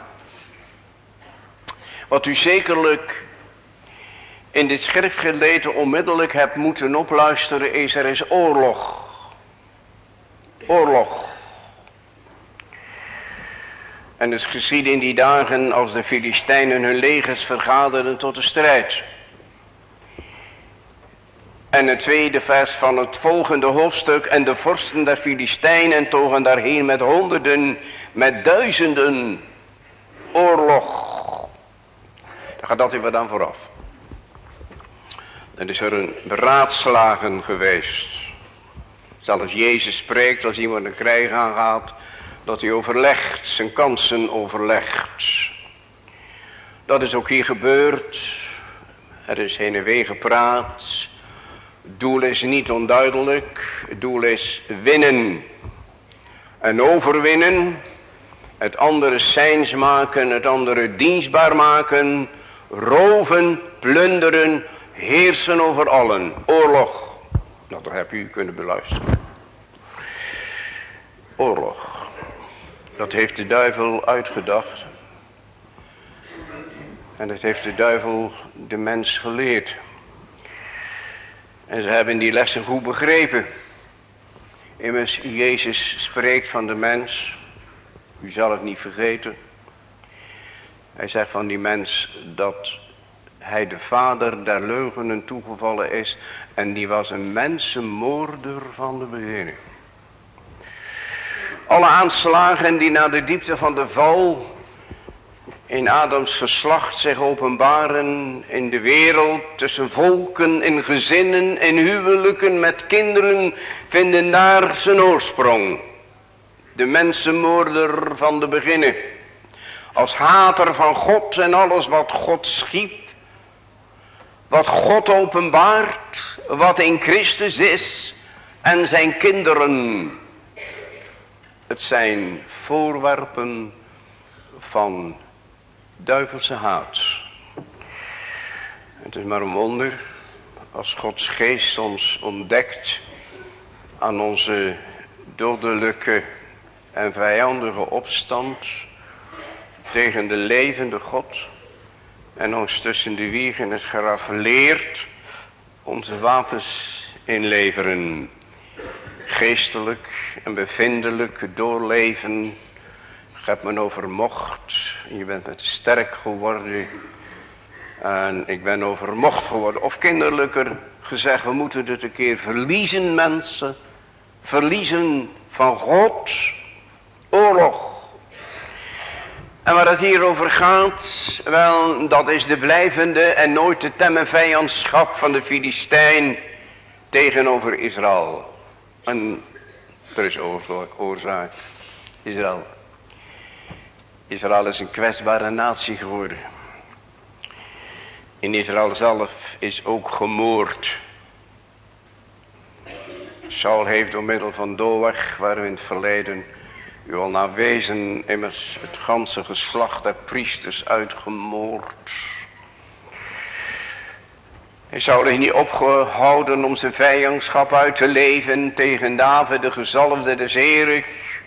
Wat u zekerlijk in dit schriftgedeelte onmiddellijk hebt moeten opluisteren is: er is oorlog. Oorlog. En het geschiedde in die dagen als de Filistijnen hun legers vergaderden tot de strijd. En het tweede vers van het volgende hoofdstuk: en de vorsten der Filistijnen togen daarheen met honderden, met duizenden. Oorlog. Dan gaat dat even dan vooraf. Dan is er een beraadslagen geweest. Zelfs Jezus spreekt als iemand een krijg aangaat, dat hij overlegt, zijn kansen overlegt. Dat is ook hier gebeurd. Er is heen en weer gepraat. Het doel is niet onduidelijk. Het doel is winnen. En overwinnen. Het andere seins maken, het andere dienstbaar maken. Roven, plunderen, heersen over allen. Oorlog. Nou, dat heb u kunnen beluisteren. Oorlog. Dat heeft de duivel uitgedacht. En dat heeft de duivel de mens geleerd. En ze hebben die lessen goed begrepen. Immers, Jezus spreekt van de mens. U zal het niet vergeten. Hij zegt van die mens dat hij de vader der leugenen toegevallen is. En die was een mensenmoorder van de beginning. Alle aanslagen die naar de diepte van de val in Adams geslacht zich openbaren in de wereld, tussen volken, in gezinnen, in huwelijken, met kinderen, vinden daar zijn oorsprong. De mensenmoorder van de beginning. Als hater van God en alles wat God schiep. Wat God openbaart, wat in Christus is en zijn kinderen. Het zijn voorwerpen van duivelse haat. Het is maar een wonder als Gods geest ons ontdekt aan onze dodelijke en vijandige opstand tegen de levende God en ons tussen de wieg en het graf leert onze wapens inleveren. Geestelijk en bevindelijk doorleven. Je hebt me overmocht. Je bent met sterk geworden. En ik ben overmocht geworden. Of kinderlijker gezegd, we moeten het een keer verliezen, mensen. Verliezen van God. Oorlog. En waar het hier over gaat, wel, dat is de blijvende en nooit te temmen vijandschap van de Filistijn tegenover Israël. En er is oorzaak. Israël. Israël is een kwetsbare natie geworden. In Israël zelf is ook gemoord. Saul heeft door middel van Doeg, waar we in het verleden u al naar wezen, immers het ganse geslacht der priesters uitgemoord. Hij zou er niet opgehouden om zijn vijandschap uit te leven tegen David, de gezalfde des Heren.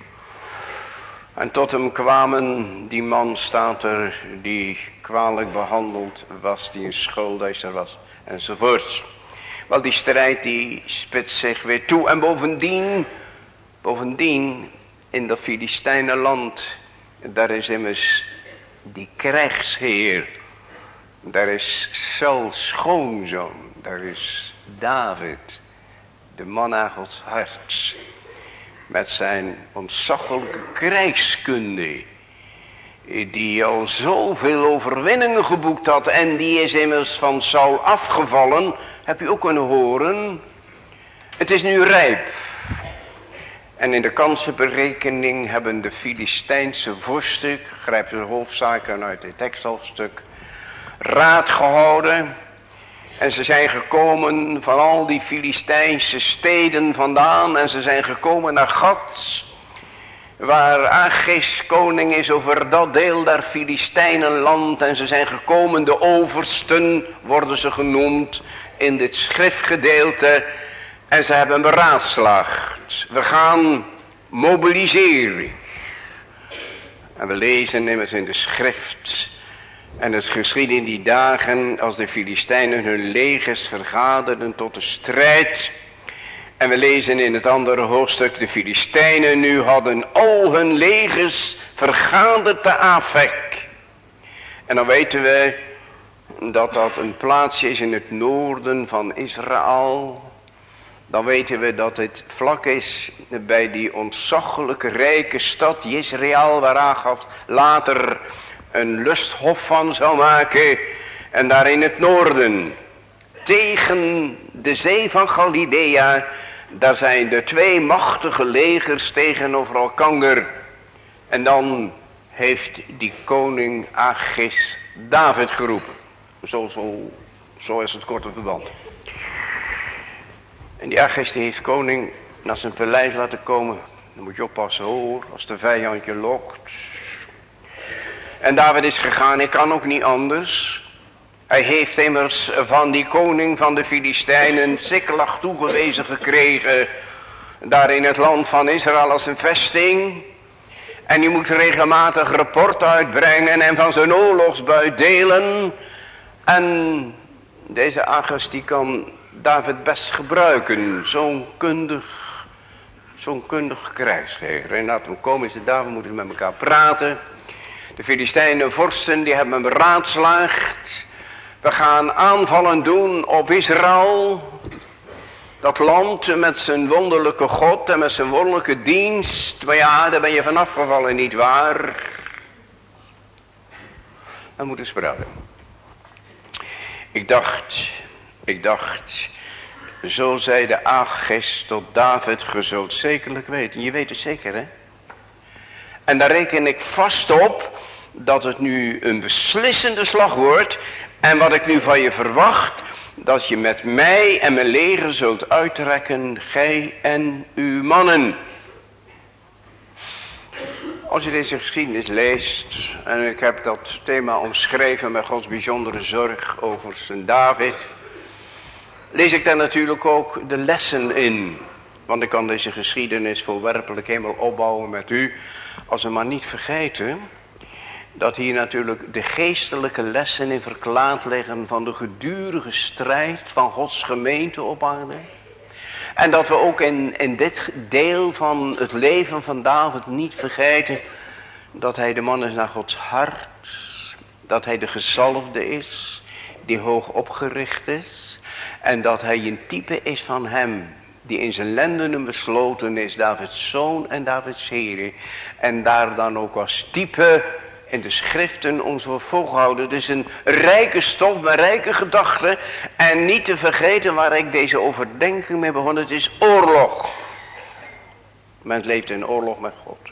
En tot hem kwamen, die man staat er, die kwalijk behandeld was, die een schuldeisser was, enzovoorts. Wel, die strijd die spitst zich weer toe. En bovendien, bovendien, in dat Filistijnenland, daar is immers die krijgsheer. Daar is Sauls schoonzoon, daar is David, de man naar Gods hart. Met zijn ontzaglijke krijgskunde. Die al zoveel overwinningen geboekt had. En die is immers van Saul afgevallen. Heb je ook kunnen horen. Het is nu rijp. En in de kansenberekening hebben de Filistijnse vorsten, ik grijp de hoofdzaken uit dit teksthoofdstuk, raad gehouden. En ze zijn gekomen van al die Filistijnse steden vandaan. En ze zijn gekomen naar Gat. Waar Achis koning is over dat deel der Filistijnenland. En ze zijn gekomen, de oversten worden ze genoemd in dit schriftgedeelte. En ze hebben beraadslaagd. We gaan mobiliseren. En we lezen immers in de schrift. En het geschiedde in die dagen als de Filistijnen hun legers vergaderden tot de strijd. En we lezen in het andere hoofdstuk, de Filistijnen nu hadden al hun legers vergaderd te Afek. En dan weten we dat dat een plaatsje is in het noorden van Israël. Dan weten we dat het vlak is bij die ontzaglijke rijke stad Jezreel, waar Agab later een lusthof van zou maken. En daar in het noorden, tegen de zee van Galilea, daar zijn de twee machtige legers tegenover elkander. En dan heeft die koning Achis David geroepen. Zo, zo, zo is het korte verband. En die Achis die heeft koning naar zijn paleis laten komen. Dan moet je oppassen hoor, als de vijand je lokt. En David is gegaan, hij kan ook niet anders. Hij heeft immers van die koning van de Filistijnen Siklag toegewezen gekregen. Daar in het land van Israël als een vesting. En die moet regelmatig rapport uitbrengen en van zijn oorlogsbuit delen. En deze Achis die kan David best gebruiken. Zo'n kundig, zo'n kundig krijgsheer. En laat hem komen, ze David moeten met elkaar praten. De Filistijnen vorsten die hebben hem beraadslaagd. We gaan aanvallen doen op Israël. Dat land met zijn wonderlijke God en met zijn wonderlijke dienst. Maar ja, daar ben je van afgevallen, nietwaar? We moeten spraken. Ik dacht, ik dacht, zo zei de Achis tot David, ge zult zekerlijk weten. Je weet het zeker, hè? En daar reken ik vast op dat het nu een beslissende slag wordt. En wat ik nu van je verwacht, dat je met mij en mijn leger zult uittrekken, gij en uw mannen. Als je deze geschiedenis leest, en ik heb dat thema omschreven met Gods bijzondere zorg over zijn David, lees ik daar natuurlijk ook de lessen in. Want ik kan deze geschiedenis voorwerpelijk helemaal opbouwen met u, als we maar niet vergeten dat hier natuurlijk de geestelijke lessen in verklaard liggen van de gedurige strijd van Gods gemeente op aarde. En dat we ook in, in dit deel van het leven van David niet vergeten dat hij de man is naar Gods hart. Dat hij de gezalfde is, die hoog opgericht is. En dat hij een type is van hem, die in zijn lendenen besloten is, Davids zoon en Davids Heere. En daar dan ook als type in de schriften ons wil volhouden. Het is een rijke stof met rijke gedachten. En niet te vergeten waar ik deze overdenking mee begon. Het is oorlog. Mens leeft in oorlog met God.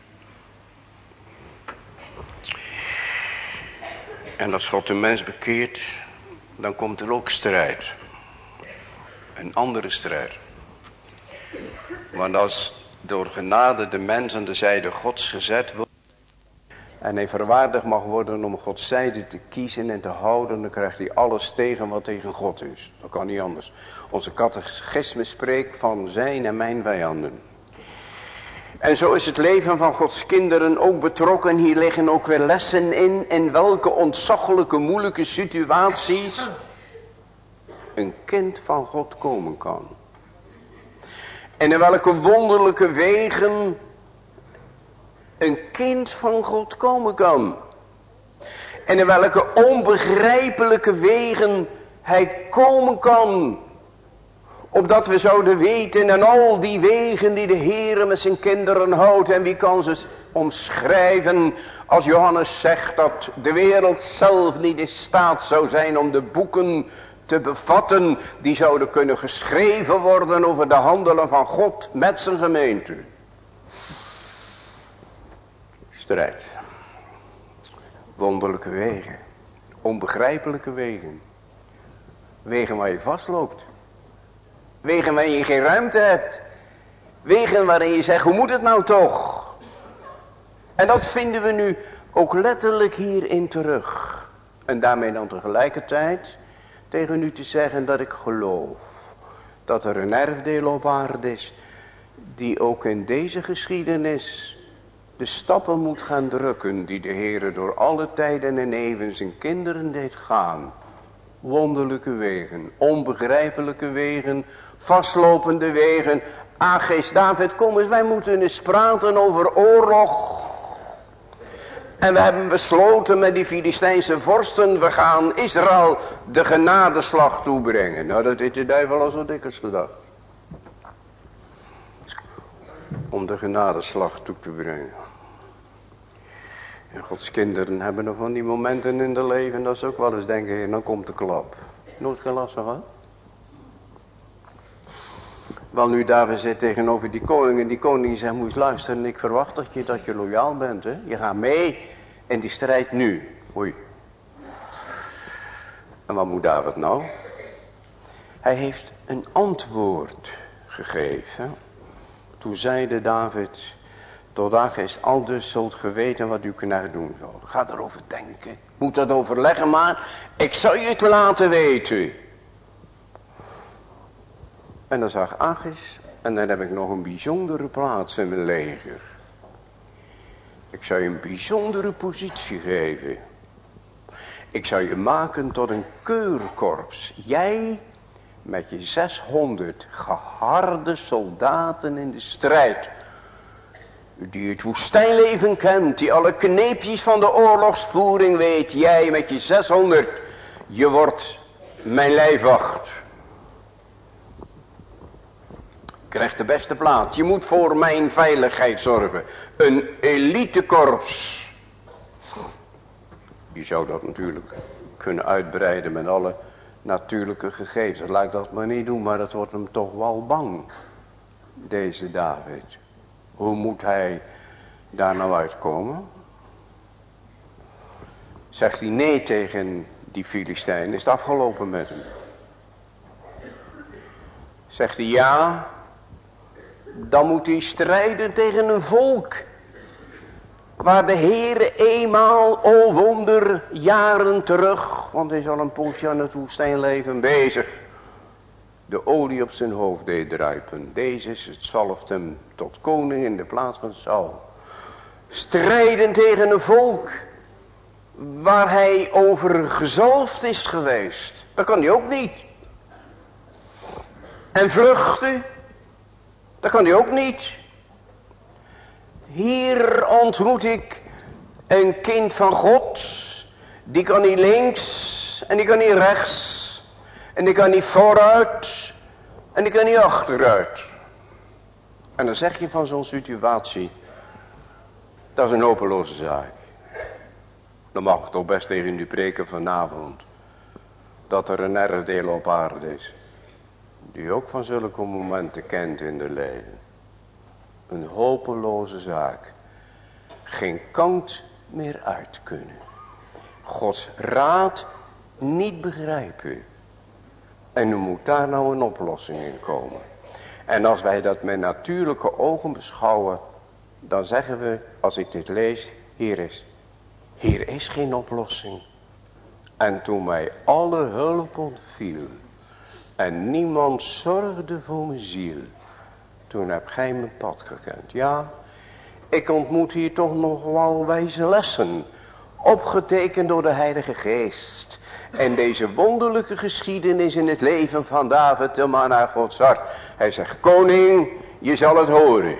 En als God de mens bekeert, dan komt er ook strijd. Een andere strijd. Want als door genade de mens aan de zijde Gods gezet wordt, en hij verwaardigd mag worden om Gods zijde te kiezen en te houden, dan krijgt hij alles tegen wat tegen God is. Dat kan niet anders. Onze catechisme spreekt van zijn en mijn vijanden. En zo is het leven van Gods kinderen ook betrokken. Hier liggen ook weer lessen in. In welke ontzaglijke moeilijke situaties een kind van God komen kan. En in welke wonderlijke wegen een kind van God komen kan. En in welke onbegrijpelijke wegen hij komen kan. Opdat we zouden weten en al die wegen die de Heere met zijn kinderen houdt. En wie kan ze omschrijven als Johannes zegt dat de wereld zelf niet in staat zou zijn om de boeken te bevatten. Die zouden kunnen geschreven worden over de handelen van God met zijn gemeente. Strijd. Wonderlijke wegen. Onbegrijpelijke wegen. Wegen waar je vastloopt. Wegen waarin je geen ruimte hebt. Wegen waarin je zegt, hoe moet het nou toch? En dat vinden we nu ook letterlijk hierin terug. En daarmee dan tegelijkertijd tegen u te zeggen dat ik geloof. Dat er een erfdeel op aarde is. Die ook in deze geschiedenis de stappen moet gaan drukken. Die de Heere door alle tijden en eeuwen zijn kinderen deed gaan. Wonderlijke wegen, onbegrijpelijke wegen, vastlopende wegen. Ah, geest David, kom eens, wij moeten eens praten over oorlog. En we hebben besloten met die Filistijnse vorsten, we gaan Israël de genadeslag toebrengen. Nou, dat heeft de duivel al zo dikwijls gedacht. Om de genadeslag toe te brengen. En Gods kinderen hebben nog van die momenten in hun leven dat ze ook wel eens denken, en dan komt de klap. Nooit geen last van. Wel nu David zit tegenover die koning en die koning zegt, moet je luisteren, ik verwacht dat je, dat je loyaal bent. Hè? Je gaat mee in die strijd nu. Oei. En wat moet David nou? Hij heeft een antwoord gegeven. Toen zeide David, totdat gij aldus zult geweten wat uw knecht doen zal. Ga erover denken. Moet dat overleggen maar. Ik zal je het laten weten. En dan zag Achis. En dan heb ik nog een bijzondere plaats in mijn leger. Ik zal je een bijzondere positie geven. Ik zal je maken tot een keurkorps. Jij met je zeshonderd geharde soldaten in de strijd. Die het woestijnleven kent. Die alle kneepjes van de oorlogsvoering weet. Jij met je zeshonderd. Je wordt mijn lijfwacht. Krijgt de beste plaats. Je moet voor mijn veiligheid zorgen. Een elitekorps. Je zou dat natuurlijk kunnen uitbreiden met alle natuurlijke gegevens. Laat ik dat maar niet doen, maar dat wordt hem toch wel bang. Deze David. Hoe moet hij daar nou uitkomen? Zegt hij nee tegen die Filistijn, is het afgelopen met hem. Zegt hij ja, dan moet hij strijden tegen een volk. Waar de Heere eenmaal, o wonder, jaren terug, want hij is al een poosje aan het woestijnleven bezig, de olie op zijn hoofd deed druipen. Deze is het zalft hem tot koning in de plaats van Saul. Strijden tegen een volk waar hij over gezalfd is geweest. Dat kan hij ook niet. En vluchten, dat kan hij ook niet. Hier ontmoet ik een kind van God. Die kan niet links en die kan niet rechts. En die kan niet vooruit en die kan niet achteruit. En dan zeg je van zo'n situatie, dat is een hopeloze zaak. Dan mag ik toch best tegen u preken vanavond. Dat er een erfdeel op aarde is. Die ook van zulke momenten kent in de leven. Een hopeloze zaak. Geen kant meer uit kunnen. Gods raad niet begrijpen. En nu moet daar nou een oplossing in komen. En als wij dat met natuurlijke ogen beschouwen. Dan zeggen we, als ik dit lees, hier is. Hier is geen oplossing. En toen mij alle hulp ontviel. En niemand zorgde voor mijn ziel. Toen heb gij mijn pad gekend. Ja, ik ontmoet hier toch nog wel wijze lessen. Opgetekend door de Heilige Geest. En deze wonderlijke geschiedenis in het leven van David, de man naar Gods hart. Hij zegt, koning, je zal het horen.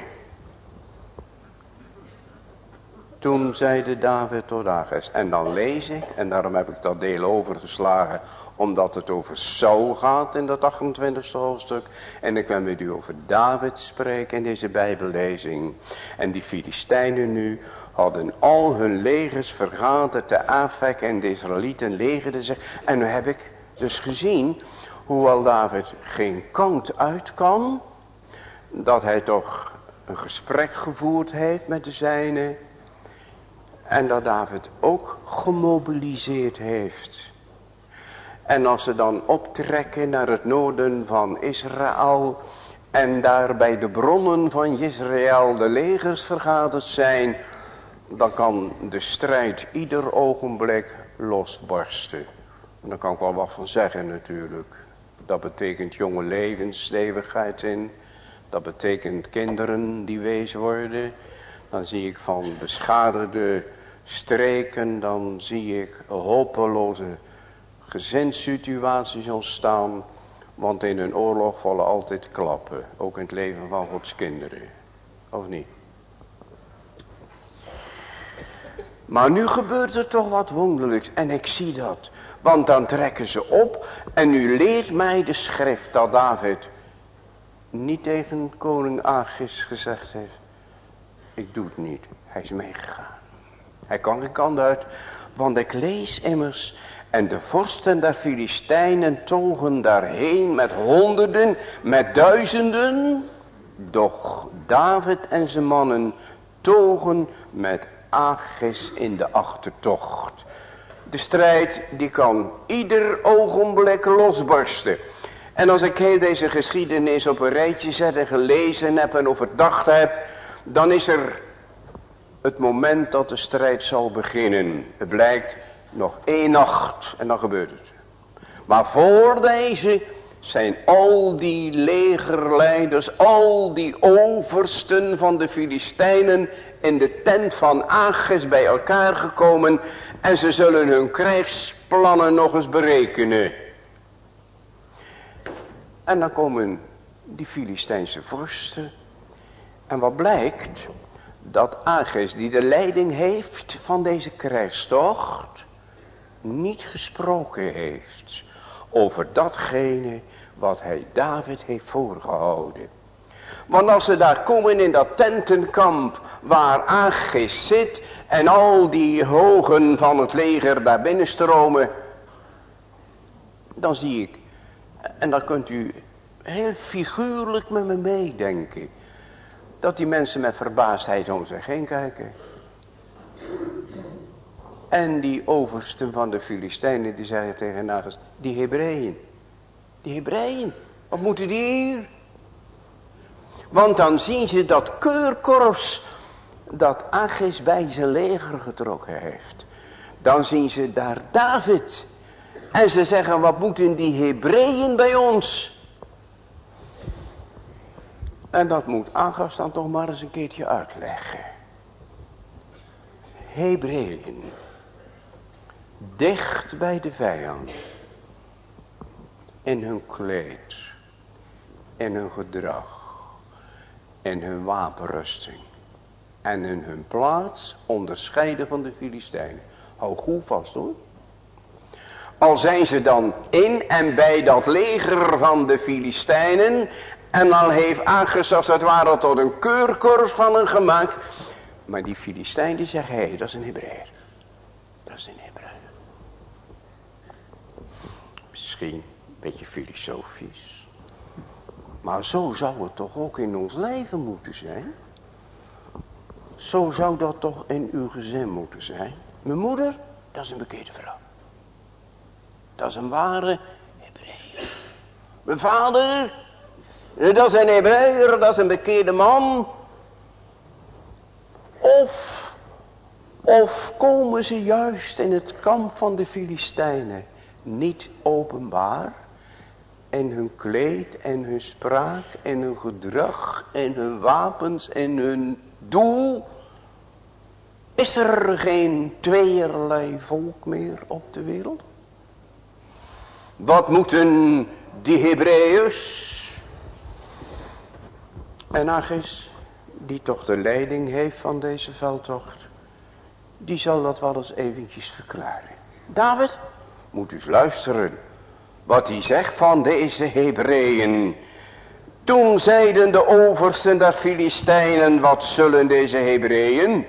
Toen zeide David tot Achish. En dan lees ik, en daarom heb ik dat deel overgeslagen. Omdat het over Saul gaat in dat achtentwintigste hoofdstuk. En ik wil met u over David spreken in deze bijbellezing. En die Filistijnen nu hadden al hun legers vergaderd. De Afek en de Israëlieten legerden zich. En nu heb ik dus gezien, hoewel David geen kant uit kan. Dat hij toch een gesprek gevoerd heeft met de zijnen. En dat David ook gemobiliseerd heeft. En als ze dan optrekken naar het noorden van Israël. En daar bij de bronnen van Israël de legers vergaderd zijn. Dan kan de strijd ieder ogenblik losbarsten. En daar kan ik wel wat van zeggen natuurlijk. Dat betekent jonge levensstevigheid in. Dat betekent kinderen die wees worden. Dan zie ik van beschadigde streken, dan zie ik hopeloze gezinssituaties ontstaan. Want in een oorlog vallen altijd klappen, ook in het leven van Gods kinderen. Of niet? Maar nu gebeurt er toch wat wonderlijks en ik zie dat. Want dan trekken ze op en nu leert mij de schrift dat David niet tegen koning Achish gezegd heeft. Ik doe het niet. Hij is meegegaan. Hij kan geen kant uit. Want ik lees immers. En de vorsten der Filistijnen togen daarheen met honderden, met duizenden. Doch David en zijn mannen togen met Achish in de achtertocht. De strijd die kan ieder ogenblik losbarsten. En als ik heel deze geschiedenis op een rijtje zet en gelezen heb en overdacht heb. Dan is er het moment dat de strijd zal beginnen. Het blijkt nog één nacht en dan gebeurt het. Maar voor deze zijn al die legerleiders, al die oversten van de Filistijnen in de tent van Achish bij elkaar gekomen. En ze zullen hun krijgsplannen nog eens berekenen. En dan komen die Filistijnse vorsten. En wat blijkt? Dat Achish die de leiding heeft van deze krijgstocht. Niet gesproken heeft. Over datgene wat hij David heeft voorgehouden. Want als ze daar komen in dat tentenkamp waar Achish zit. En al die hogen van het leger daar binnenstromen. Dan zie ik. En dan kunt u heel figuurlijk met me meedenken. Dat die mensen met verbaasdheid om zich heen kijken. En die oversten van de Filistijnen die zeggen tegen Achish. Die Hebreeën. Die Hebreeën. Wat moeten die hier? Want dan zien ze dat keurkorps. Dat Achish bij zijn leger getrokken heeft. Dan zien ze daar David. En ze zeggen wat moeten die Hebreeën bij ons? En dat moet Achish dan toch maar eens een keertje uitleggen. Hebreeën. Dicht bij de vijand. In hun kleed. In hun gedrag. In hun wapenrusting. En in hun plaats onderscheiden van de Filistijnen. Hou goed vast hoor. Al zijn ze dan in en bij dat leger van de Filistijnen. En al heeft Achish als het ware tot een keurkorps van hen gemaakt. Maar die Filistijnen die zeggen, hé, hey, dat is een Hebreeër. Dat dat is een Hebreeër. Misschien een beetje filosofisch. Maar zo zou het toch ook in ons leven moeten zijn. Zo zou dat toch in uw gezin moeten zijn. Mijn moeder, dat is een bekeerde vrouw. Dat is een ware Hebreeër. Mijn vader, dat is een Hebreeër, dat is een bekeerde man. Of, of komen ze juist in het kamp van de Filistijnen niet openbaar. En hun kleed en hun spraak en hun gedrag en hun wapens en hun doel. Is er geen tweeërlei volk meer op de wereld? Wat moeten die Hebreeërs en Achis, die toch de leiding heeft van deze veldtocht, die zal dat wel eens eventjes verklaren. David, moet u eens luisteren wat hij zegt van deze Hebreeën. Toen zeiden de oversten der Filistijnen, wat zullen deze Hebreeën?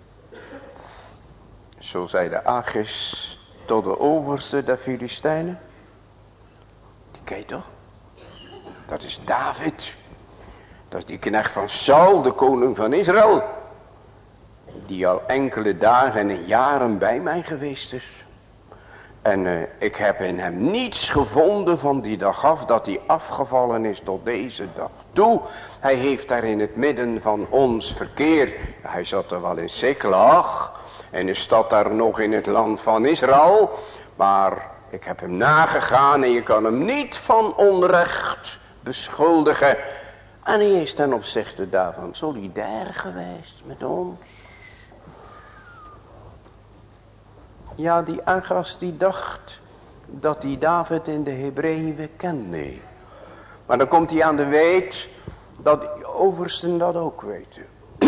Zo zei de Achis tot de overste der Filistijnen. Die ken je toch? Dat is David. Dat is die knecht van Saul, de koning van Israël. Die al enkele dagen en jaren bij mij geweest is. En uh, ik heb in hem niets gevonden van die dag af dat hij afgevallen is tot deze dag toe. Hij heeft daar in het midden van ons verkeer. Hij zat er wel in Siklag. En is stad daar nog in het land van Israël. Maar ik heb hem nagegaan en je kan hem niet van onrecht beschuldigen. En hij is ten opzichte daarvan solidair geweest met ons. Ja, die Achas die dacht dat die David in de Hebreeën kende. Maar dan komt hij aan de weet dat die oversten dat ook weten.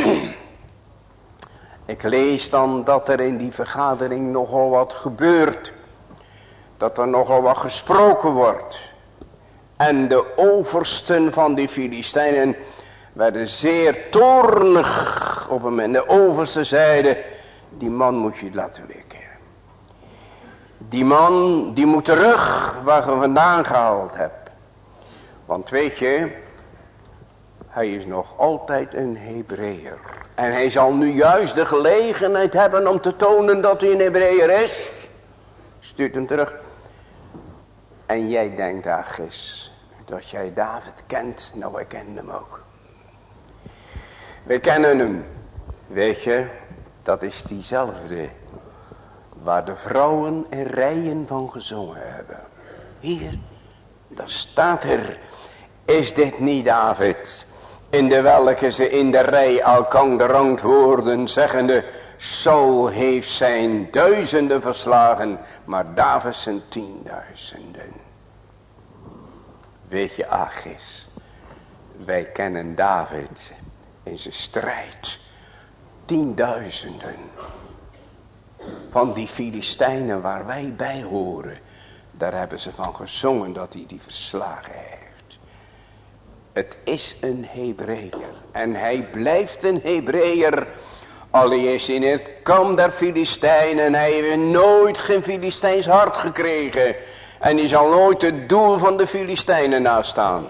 Ik lees dan dat er in die vergadering nogal wat gebeurt. Dat er nogal wat gesproken wordt. En de oversten van die Filistijnen werden zeer toornig op hem. En de oversten zeiden, die man moet je laten weerkeren. Die man, die moet terug waar je vandaan gehaald hebt. Want weet je, hij is nog altijd een Hebreeër. En hij zal nu juist de gelegenheid hebben om te tonen dat hij een Hebreeër is. Stuurt hem terug. En jij denkt, Achis, dat jij David kent. Nou, wij kennen hem ook. We kennen hem. Weet je, dat is diezelfde waar de vrouwen er rijen van gezongen hebben. Hier, daar staat er, is dit niet David, in de welke ze in de rij elkander antwoorden, zeggende, Saul heeft zijn duizenden verslagen, maar David zijn tienduizenden. Weet je, Achis, wij kennen David in zijn strijd. Tienduizenden van die Filistijnen waar wij bij horen, daar hebben ze van gezongen dat hij die verslagen heeft. Het is een Hebreeër en hij blijft een Hebreeër. Al hij is in het kamp der Filistijnen, hij heeft nooit geen Filistijns hart gekregen. En hij zal nooit het doel van de Filistijnen nastaan.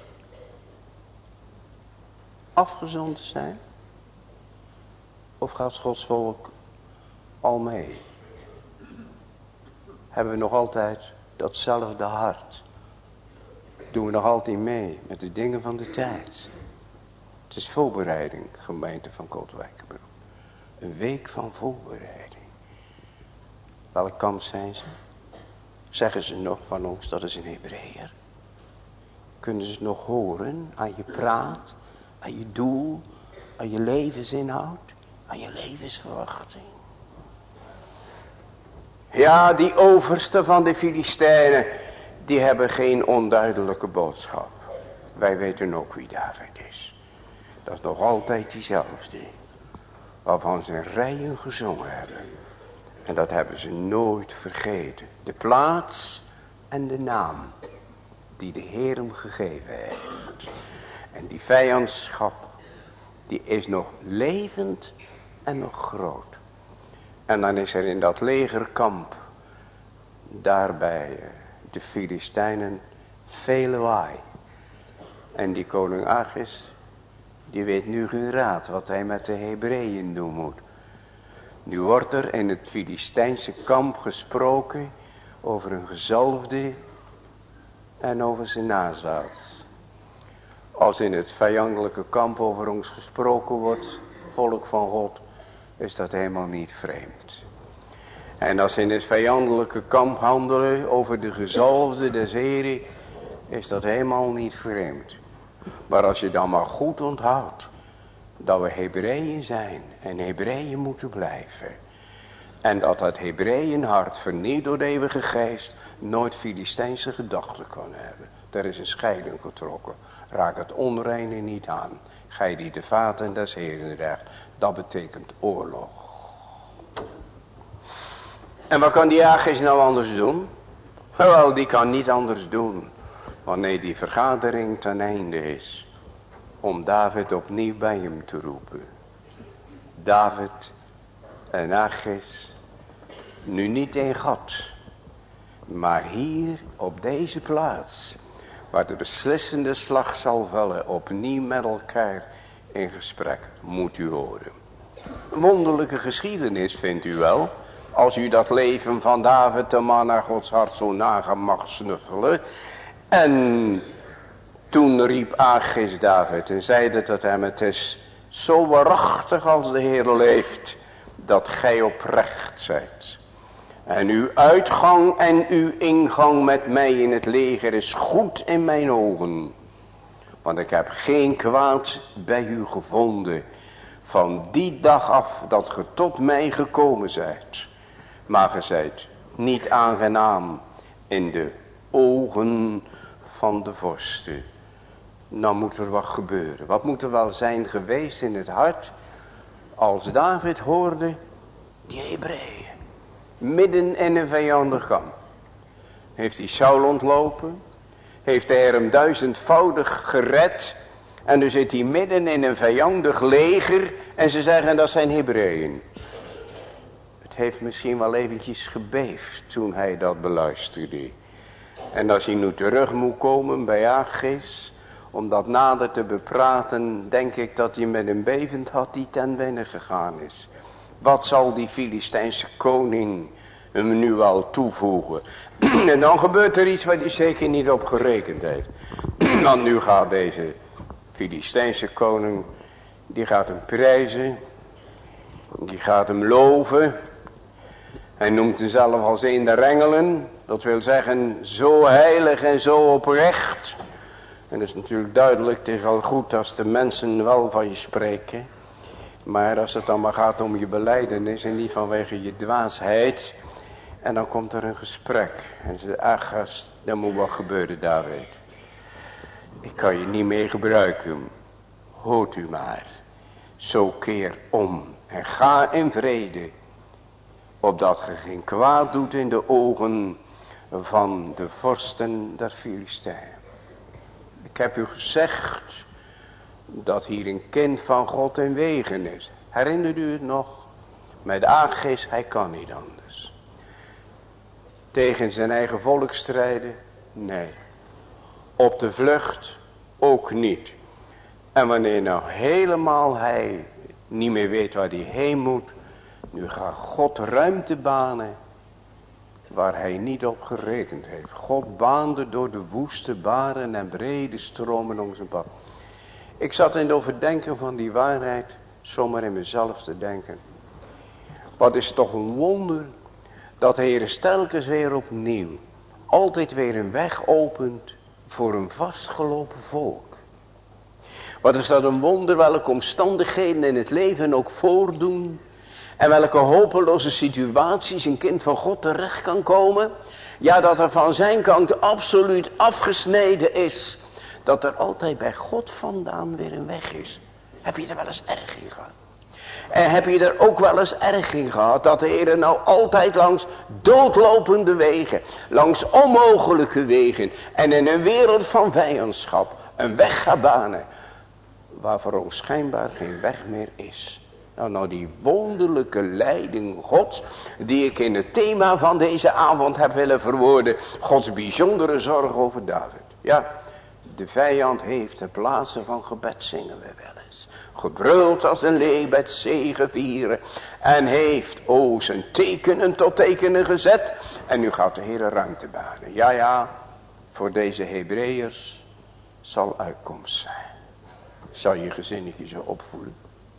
Afgezonden zijn? Of gaat Gods volk al mee? Hebben we nog altijd datzelfde hart? Doen we nog altijd mee met de dingen van de tijd? Het is voorbereiding, gemeente van Kootwijkenbroek. Een week van voorbereiding. Welk kamp zijn ze? Zeggen ze nog van ons, dat is een Hebreeër? Kunnen ze het nog horen aan je praat, aan je doel, aan je levensinhoud, aan je levensverwachting? Ja, die oversten van de Filistijnen, die hebben geen onduidelijke boodschap. Wij weten ook wie David is. Dat is nog altijd diezelfde, waarvan ze rijen gezongen hebben. En dat hebben ze nooit vergeten. De plaats en de naam die de Heer hem gegeven heeft. En die vijandschap, die is nog levend en nog groot. En dan is er in dat legerkamp, daarbij de Filistijnen, veel lawaai. En die koning Achis, die weet nu geen raad wat hij met de Hebreeën doen moet. Nu wordt er in het Filistijnse kamp gesproken over een gezalfde en over zijn nazaat. Als in het vijandelijke kamp over ons gesproken wordt, volk van God, is dat helemaal niet vreemd. En als in het vijandelijke kamp handelen over de gezalfde des Heren, is dat helemaal niet vreemd. Maar als je dan maar goed onthoudt dat we Hebreeën zijn en Hebreeën moeten blijven. En dat het Hebreeënhart vernieuwd door de eeuwige geest nooit Filistijnse gedachten kan hebben. Er is een scheiding getrokken. Raak het onreine niet aan. Gij die de vaten des Heren recht. Dat betekent oorlog. En wat kan die Achis nou anders doen? Wel, die kan niet anders doen wanneer die vergadering ten einde is, om David opnieuw bij hem te roepen. David en Achis, nu niet in Gat, maar hier op deze plaats, waar de beslissende slag zal vallen, opnieuw met elkaar in gesprek, moet u horen. Een wonderlijke geschiedenis vindt u wel, als u dat leven van David, de man naar Gods hart, zo nagaan mag snuffelen. En toen riep Achis David en zeide tot hem: het is zo waarachtig als de Heer leeft, dat gij oprecht zijt. En uw uitgang en uw ingang met mij in het leger is goed in mijn ogen. Want ik heb geen kwaad bij u gevonden, van die dag af dat ge tot mij gekomen zijt. Maar ge zijt niet aangenaam in de ogen van de vorsten. Nou moet er wat gebeuren. Wat moet er wel zijn geweest in het hart, als David hoorde, die Hebreeën, midden in een vijandig kamp. Heeft hij Saul ontlopen? Heeft hij hem duizendvoudig gered? En nu zit hij midden in een vijandig leger en ze zeggen dat zijn Hebreeën. Het heeft misschien wel eventjes gebeefd toen hij dat beluisterde. En als hij nu terug moet komen bij Achis, om dat nader te bepraten, denk ik dat hij met een bevend had die ten wenne gegaan is. Wat zal die Filistijnse koning hem nu al toevoegen? En dan gebeurt er iets waar hij zeker niet op gerekend heeft. Want nu gaat deze Filistijnse koning, die gaat hem prijzen, die gaat hem loven. Hij noemt zichzelf als een der engelen, dat wil zeggen zo heilig en zo oprecht. En dat is natuurlijk duidelijk, het is wel goed als de mensen wel van je spreken. Maar als het dan maar gaat om je belijdenis en niet vanwege je dwaasheid. En dan komt er een gesprek. En ze zegt: ach gast, er moet wat gebeuren, David. Ik kan je niet meer gebruiken. Hoort u maar. Zo keer om en ga in vrede. Opdat ge geen kwaad doet in de ogen van de vorsten der Filistijnen. Ik heb u gezegd dat hier een kind van God in wegen is. Herinnert u het nog? Met Achis, hij kan niet anders. Tegen zijn eigen volk strijden? Nee. Op de vlucht? Ook niet. En wanneer nou helemaal hij niet meer weet waar hij heen moet, nu gaat God ruimte banen waar hij niet op gerekend heeft. God baande door de woeste baren en brede stromen onze pad. Ik zat in het overdenken van die waarheid, zomaar in mezelf te denken. Wat is toch een wonder dat de Heer telkens weer opnieuw altijd weer een weg opent voor een vastgelopen volk. Wat is dat een wonder, welke omstandigheden in het leven ook voordoen. En welke hopeloze situaties een kind van God terecht kan komen. Ja, dat er van zijn kant absoluut afgesneden is. Dat er altijd bij God vandaan weer een weg is. Heb je er wel eens erg in gehad? En heb je er ook wel eens erg in gehad dat de Heer nou altijd langs doodlopende wegen, langs onmogelijke wegen en in een wereld van vijandschap een weg gaat banen waar voor ons schijnbaar geen weg meer is. Nou, nou die wonderlijke leiding Gods, die ik in het thema van deze avond heb willen verwoorden. Gods bijzondere zorg over David. Ja, de vijand heeft ter plaatse van gebed, zingen we wel eens, gebruld als een leeuw met zegevieren. En heeft, o, zijn tekenen tot tekenen gezet. En nu gaat de Heer ruimte banen. Ja, ja, voor deze Hebreeërs zal uitkomst zijn. Zal je gezinnetje zo opvoeden.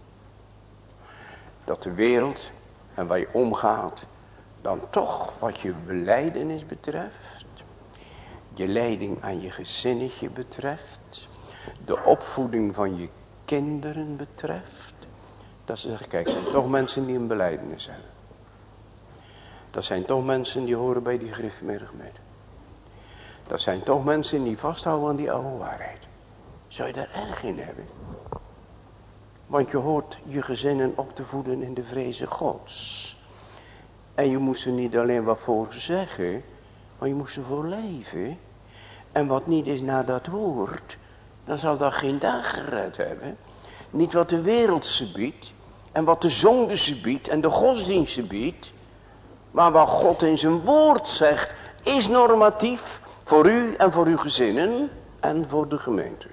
Dat de wereld en waar je omgaat, dan toch wat je belijdenis betreft, je leiding aan je gezinnetje betreft, de opvoeding van je kinderen betreft, dat ze zeggen, kijk, zijn toch mensen die een belijdenis hebben. Dat zijn toch mensen die horen bij die griffmerigheid. Dat zijn toch mensen die vasthouden aan die oude waarheid. Zou je daar erg in hebben? Want je hoort je gezinnen op te voeden in de vreze Gods. En je moest er niet alleen wat voor zeggen, maar je moest ervoor leven. En wat niet is naar dat woord, dan zal dat geen dag gered hebben. Niet wat de wereld ze biedt, en wat de zonde ze biedt, en de godsdienst ze biedt. Maar wat God in zijn woord zegt, is normatief voor u en voor uw gezinnen en voor de gemeente.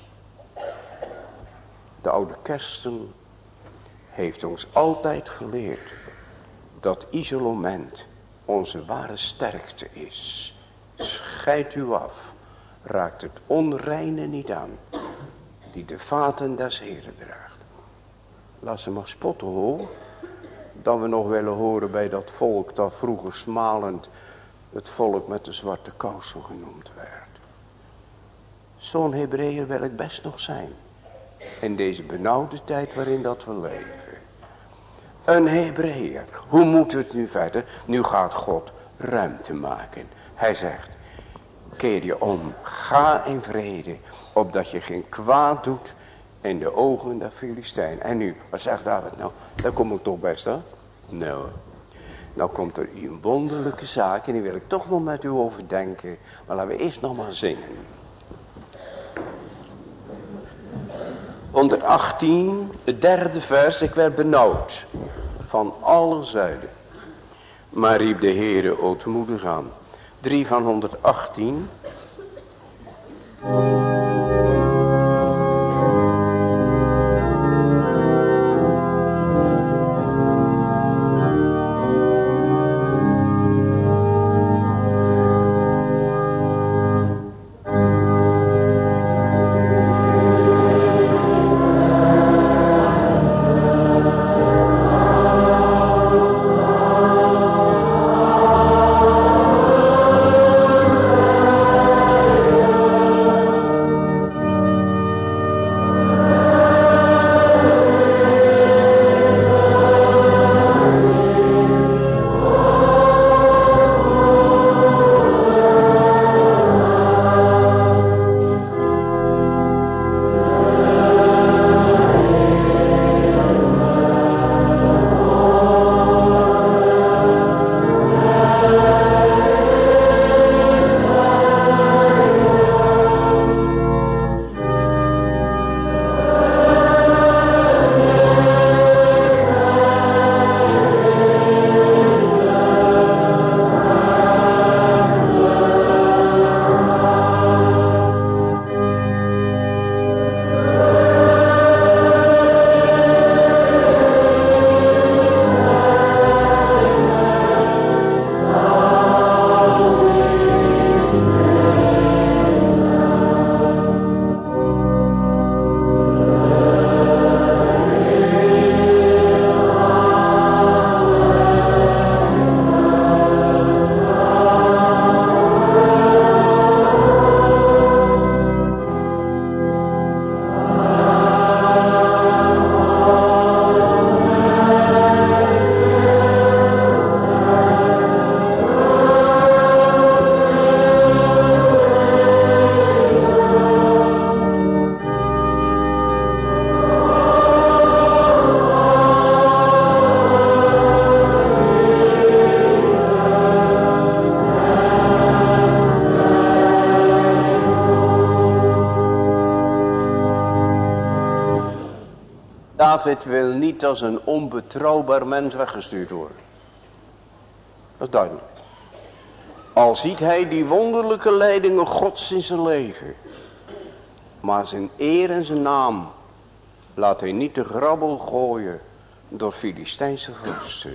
De oude Kersten heeft ons altijd geleerd dat isolement onze ware sterkte is. Scheid u af, raakt het onreine niet aan, die de vaten des Heren draagt. Laat ze maar spotten hoor, dat we nog willen horen bij dat volk dat vroeger smalend het volk met de zwarte kousen genoemd werd. Zo'n Hebreeër wil ik best nog zijn. In deze benauwde tijd waarin dat we leven. Een Hebreeër. Hoe moet het nu verder? Nu gaat God ruimte maken. Hij zegt. Keer je om. Ga in vrede. Opdat je geen kwaad doet. In de ogen der Filistijnen. En nu. Wat zegt David nou? Daar kom ik toch best aan. Nou. Nou komt er een wonderlijke zaak. En die wil ik toch nog met u overdenken. Maar laten we eerst nog maar zingen. honderdachttien, de derde vers, ik werd benauwd van alle zijden. Maar riep de Heere ootmoedig aan. drie van honderdachttien. David wil niet als een onbetrouwbaar mens weggestuurd worden. Dat is duidelijk. Al ziet hij die wonderlijke leidingen Gods in zijn leven. Maar zijn eer en zijn naam laat hij niet te grabbel gooien door Filistijnse vorsten.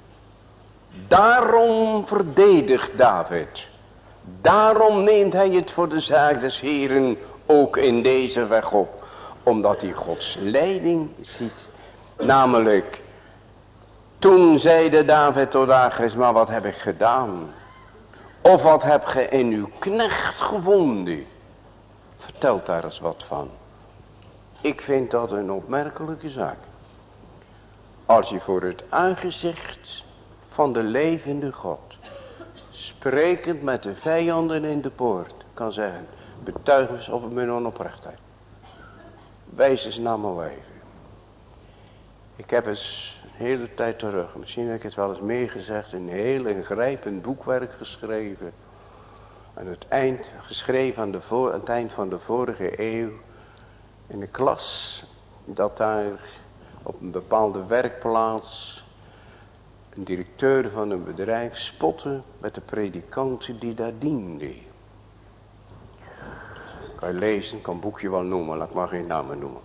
Daarom verdedigt David. Daarom neemt hij het voor de zaak des Heren ook in deze weg op. Omdat hij Gods leiding ziet. Namelijk, toen zeide David tot Achis, maar wat heb ik gedaan? Of wat heb ge in uw knecht gevonden? Vertel daar eens wat van. Ik vind dat een opmerkelijke zaak. Als je voor het aangezicht van de levende God, sprekend met de vijanden in de poort, kan zeggen, betuig eens over mijn onoprechtheid. Wijs eens naar mijn wijven. Ik heb eens een hele tijd terug, misschien heb ik het wel eens meegezegd, een heel ingrijpend boekwerk geschreven. Aan het eind, geschreven aan, de voor, aan het eind van de vorige eeuw, in de klas, dat daar op een bepaalde werkplaats een directeur van een bedrijf spotte met de predikanten die daar dienden. Kan je lezen, kan een boekje wel noemen, laat ik maar geen namen noemen.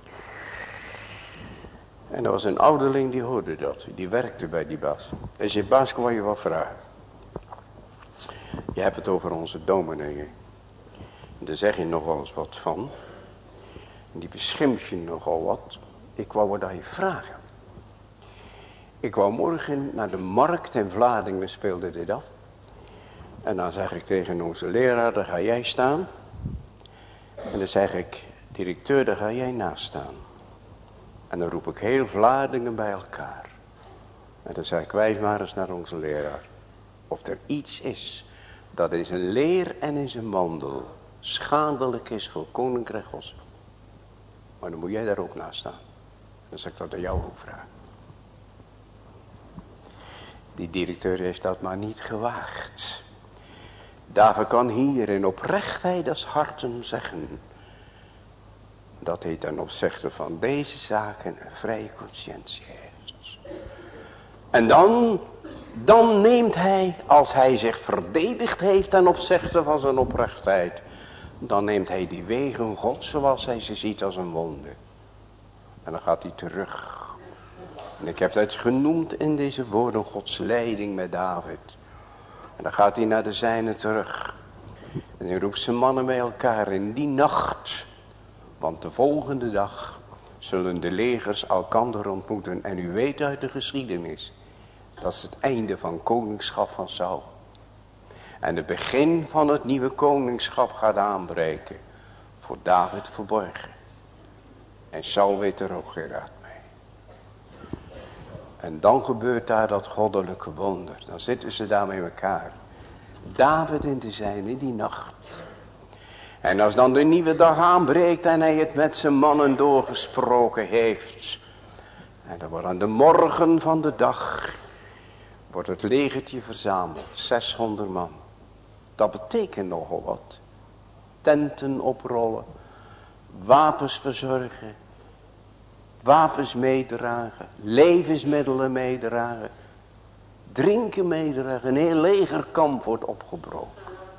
En er was een ouderling die hoorde dat, die werkte bij die baas. En zei, baas, kan je wat vragen? Je hebt het over onze dominee. En daar zeg je nog wel eens wat van. En die beschimpt je nogal wat. Ik wou wat aan je vragen. Ik wou morgen naar de markt in Vlaardingen, speelde dit af. En dan zeg ik tegen onze leraar, daar ga jij staan. En dan zeg ik, directeur, daar ga jij naast staan. En dan roep ik heel Vlaardingen bij elkaar. En dan zeg ik, wijs maar eens naar onze leraar. Of er iets is dat in zijn leer en in zijn wandel schadelijk is voor koninkrijk Gods. Maar dan moet jij daar ook naast staan. Dan zeg ik dat aan jou ook vragen. Die directeur heeft dat maar niet gewaagd. David kan hier in oprechtheid des harten zeggen, dat hij ten opzichte van deze zaken een vrije conscientie heeft. En dan, dan neemt hij, als hij zich verdedigd heeft ten opzichte van zijn oprechtheid, dan neemt hij die wegen God zoals hij ze ziet als een wonder. En dan gaat hij terug. En ik heb het genoemd in deze woorden Gods leiding met David. En dan gaat hij naar de zijne terug. En hij roept zijn mannen bij elkaar in die nacht. Want de volgende dag zullen de legers elkander ontmoeten. En u weet uit de geschiedenis, dat is het einde van koningschap van Saul. En het begin van het nieuwe koningschap gaat aanbreken. Voor David verborgen. En Saul weet er ook geen raad mee. En dan gebeurt daar dat goddelijke wonder. Dan zitten ze daar met elkaar. David in de zijne in die nacht. En als dan de nieuwe dag aanbreekt en hij het met zijn mannen doorgesproken heeft. En dan wordt aan de morgen van de dag, wordt het legertje verzameld. zeshonderd man. Dat betekent nogal wat. Tenten oprollen. Wapens verzorgen. Wapens meedragen. Levensmiddelen meedragen. Drinken meedragen. Een heel legerkamp wordt opgebroken.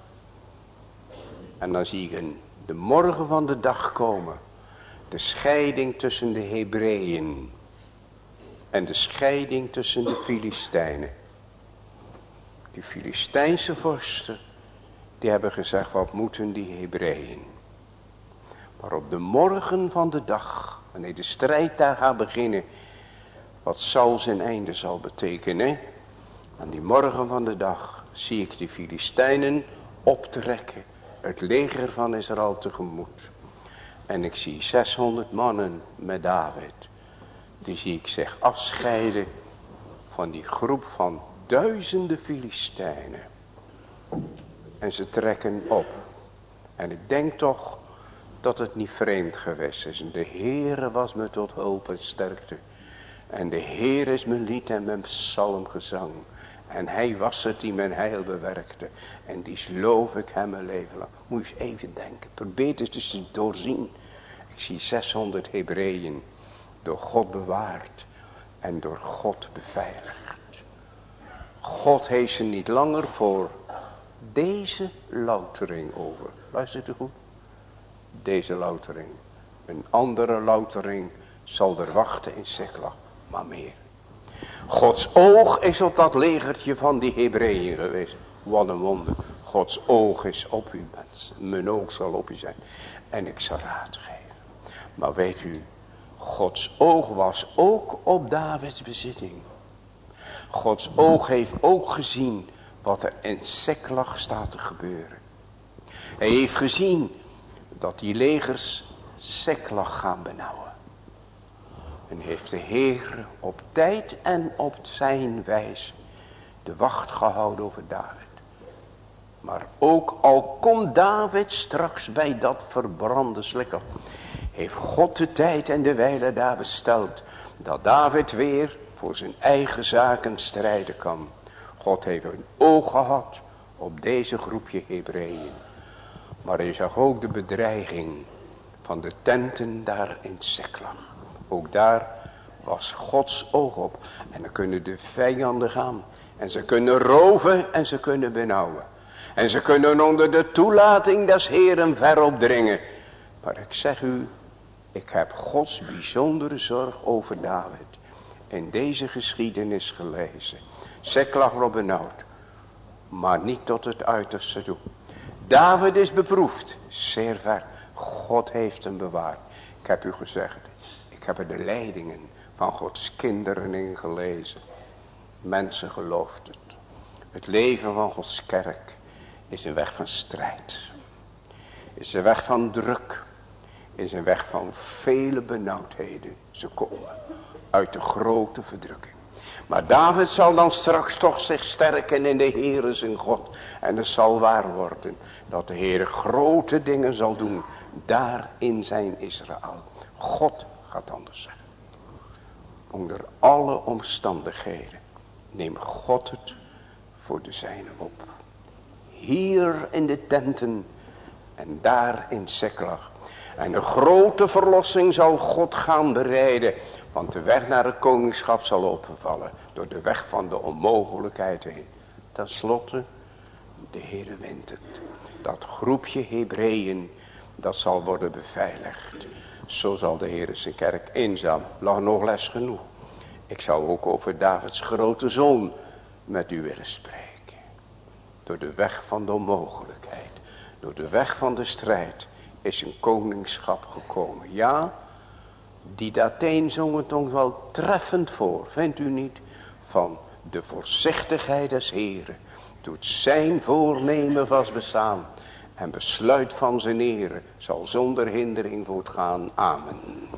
En dan zie ik de morgen van de dag komen. De scheiding tussen de Hebreeën. En de scheiding tussen de Filistijnen. Die Filistijnse vorsten. Die hebben gezegd, wat moeten die Hebreeën. Maar op de morgen van de dag. Wanneer de strijd daar gaat beginnen. Wat Saul zijn einde zal betekenen. Aan die morgen van de dag zie ik de Filistijnen optrekken. Het leger van Israël tegemoet. En ik zie zeshonderd mannen met David. Die zie ik zich afscheiden van die groep van duizenden Filistijnen. En ze trekken op. En ik denk toch dat het niet vreemd geweest is. En de Heere was me tot hulp en sterkte. En de Heer is mijn lied en mijn psalmgezang. En hij was het die mijn heil bewerkte. En die loof ik hem mijn leven lang. Moet je eens even denken. Probeer het eens te doorzien. Ik zie zeshonderd Hebreeën. door God bewaard en door God beveiligd. God heeft ze niet langer voor deze loutering over. Luistert u goed? Deze loutering. Een andere loutering zal er wachten in Siklag, maar meer. Gods oog is op dat legertje van die Hebreeën geweest. Wat een wonder. Gods oog is op u mensen. Mijn oog zal op u zijn. En ik zal raad geven. Maar weet u, Gods oog was ook op Davids bezitting. Gods oog heeft ook gezien wat er in Siklag staat te gebeuren. Hij heeft gezien dat die legers Siklag gaan benauwen. En heeft de Heer op tijd en op zijn wijze de wacht gehouden over David. Maar ook al komt David straks bij dat verbrande Siklag, heeft God de tijd en de wijle daar besteld dat David weer voor zijn eigen zaken strijden kan. God heeft een oog gehad op deze groepje Hebreeën. Maar hij zag ook de bedreiging van de tenten daar in Siklag. Ook daar was Gods oog op. En dan kunnen de vijanden gaan. En ze kunnen roven en ze kunnen benauwen. En ze kunnen onder de toelating des Heeren ver opdringen. Maar ik zeg u, ik heb Gods bijzondere zorg over David in deze geschiedenis gelezen. Siklag wordt benauwd, maar niet tot het uiterste toe. David is beproefd, zeer ver. God heeft hem bewaard. Ik heb u gezegd, ik heb er de leidingen van Gods kinderen in gelezen. Mensen gelooft het. Het leven van Gods kerk is een weg van strijd. Is een weg van druk. Is een weg van vele benauwdheden. Ze komen uit de grote verdrukking. Maar David zal dan straks toch zich sterken in de Heere zijn God. En het zal waar worden dat de Heere grote dingen zal doen. Daar in zijn Israël. God gaat anders zeggen. Onder alle omstandigheden neemt God het voor de zijne op. Hier in de tenten en daar in Siklag. En de grote verlossing zal God gaan bereiden. Want de weg naar het koningschap zal openvallen. Door de weg van de onmogelijkheid heen. Ten slotte, de Heere wint het. Dat groepje Hebreeën, dat zal worden beveiligd. Zo zal de Heere zijn kerk eenzaam. Lag nog les genoeg. Ik zou ook over Davids grote zoon met u willen spreken. Door de weg van de onmogelijkheid. Door de weg van de strijd is een koningschap gekomen. Ja, die Dateen zong het ons wel treffend voor, vindt u niet? Van de voorzichtigheid des Heren doet zijn voornemen vast bestaan. En besluit van zijn Heren zal zonder hindering voortgaan. Amen.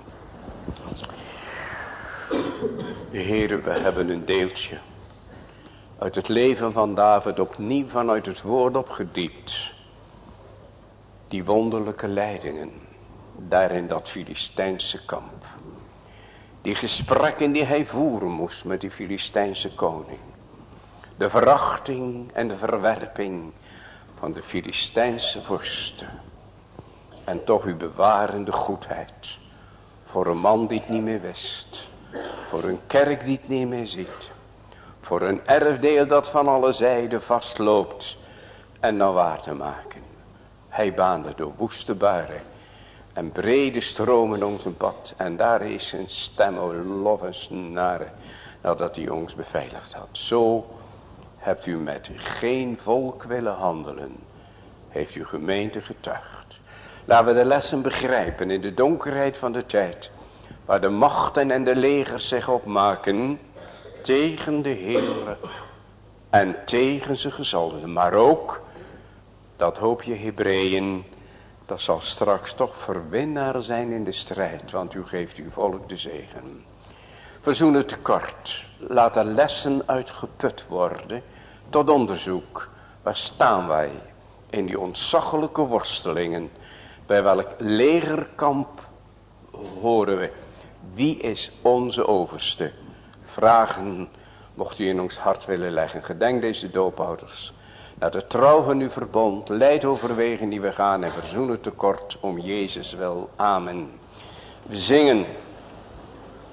Heren, we hebben een deeltje uit het leven van David opnieuw vanuit het woord opgediept. Die wonderlijke leidingen, daar in dat Filistijnse kamp. Die gesprekken die hij voeren moest met die Filistijnse koning. De verachting en de verwerping van de Filistijnse vorsten. En toch uw bewarende goedheid. Voor een man die het niet meer wist. Voor een kerk die het niet meer ziet. Voor een erfdeel dat van alle zijden vastloopt. En nou waar te maken. Hij baande door woeste baren en brede stromen om zijn pad. En daar is een stem, o lof en snaren, nadat hij ons beveiligd had. Zo hebt u met geen volk willen handelen, heeft uw gemeente getuigd. Laten we de lessen begrijpen in de donkerheid van de tijd, waar de machten en de legers zich opmaken tegen de Heere en tegen zijn gezalden, maar ook dat hoopje Hebreeën, dat zal straks toch verwinnaar zijn in de strijd, want u geeft uw volk de zegen. Verzoen het tekort, laat er lessen uitgeput worden, tot onderzoek. Waar staan wij in die ontzaglijke worstelingen? Bij welk legerkamp horen we? Wie is onze overste? Vragen mocht u in ons hart willen leggen. Gedenk deze doopouders. Naar de trouw van uw verbond, leid overwegen die we gaan en verzoen het tekort om Jezus wil. Amen. We zingen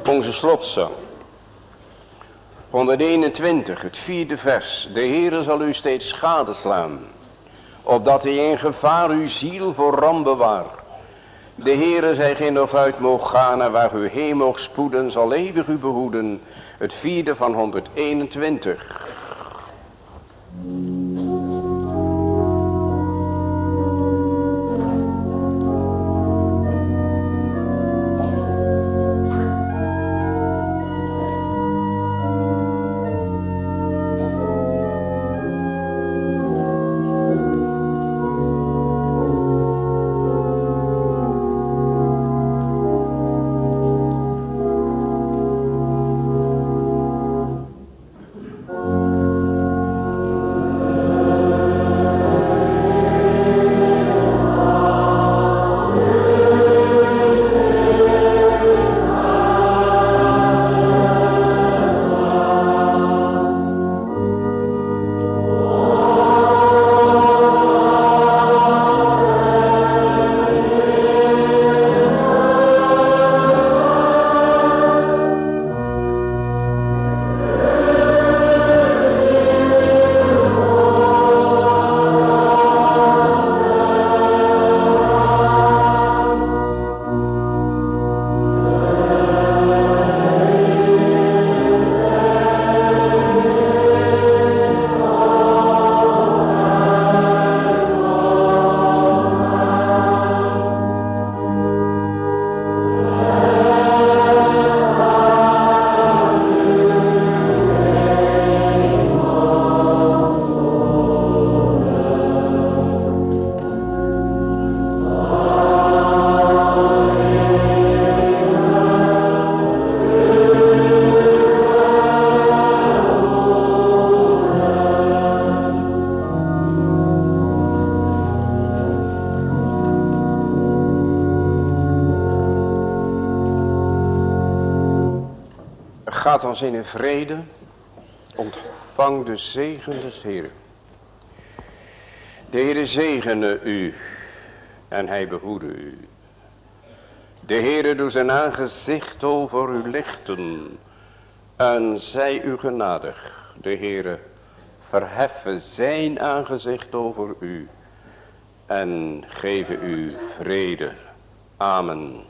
Onze slotzang. honderdeenentwintig, het vierde vers. De Heere zal u steeds gadeslaan, opdat hij in gevaar uw ziel voor ramp bewaar. De Heere zij geen of uit moog gaan en waar u heen moog spoeden, zal eeuwig u behoeden. Het vierde van honderdeenentwintig. Gaat ons in vrede, ontvang de zegen des Heeren. De Heere zegene u en hij behoede u. De Heere doet zijn aangezicht over u lichten en zij u genadig. De Heere verheffen zijn aangezicht over u en geven u vrede. Amen.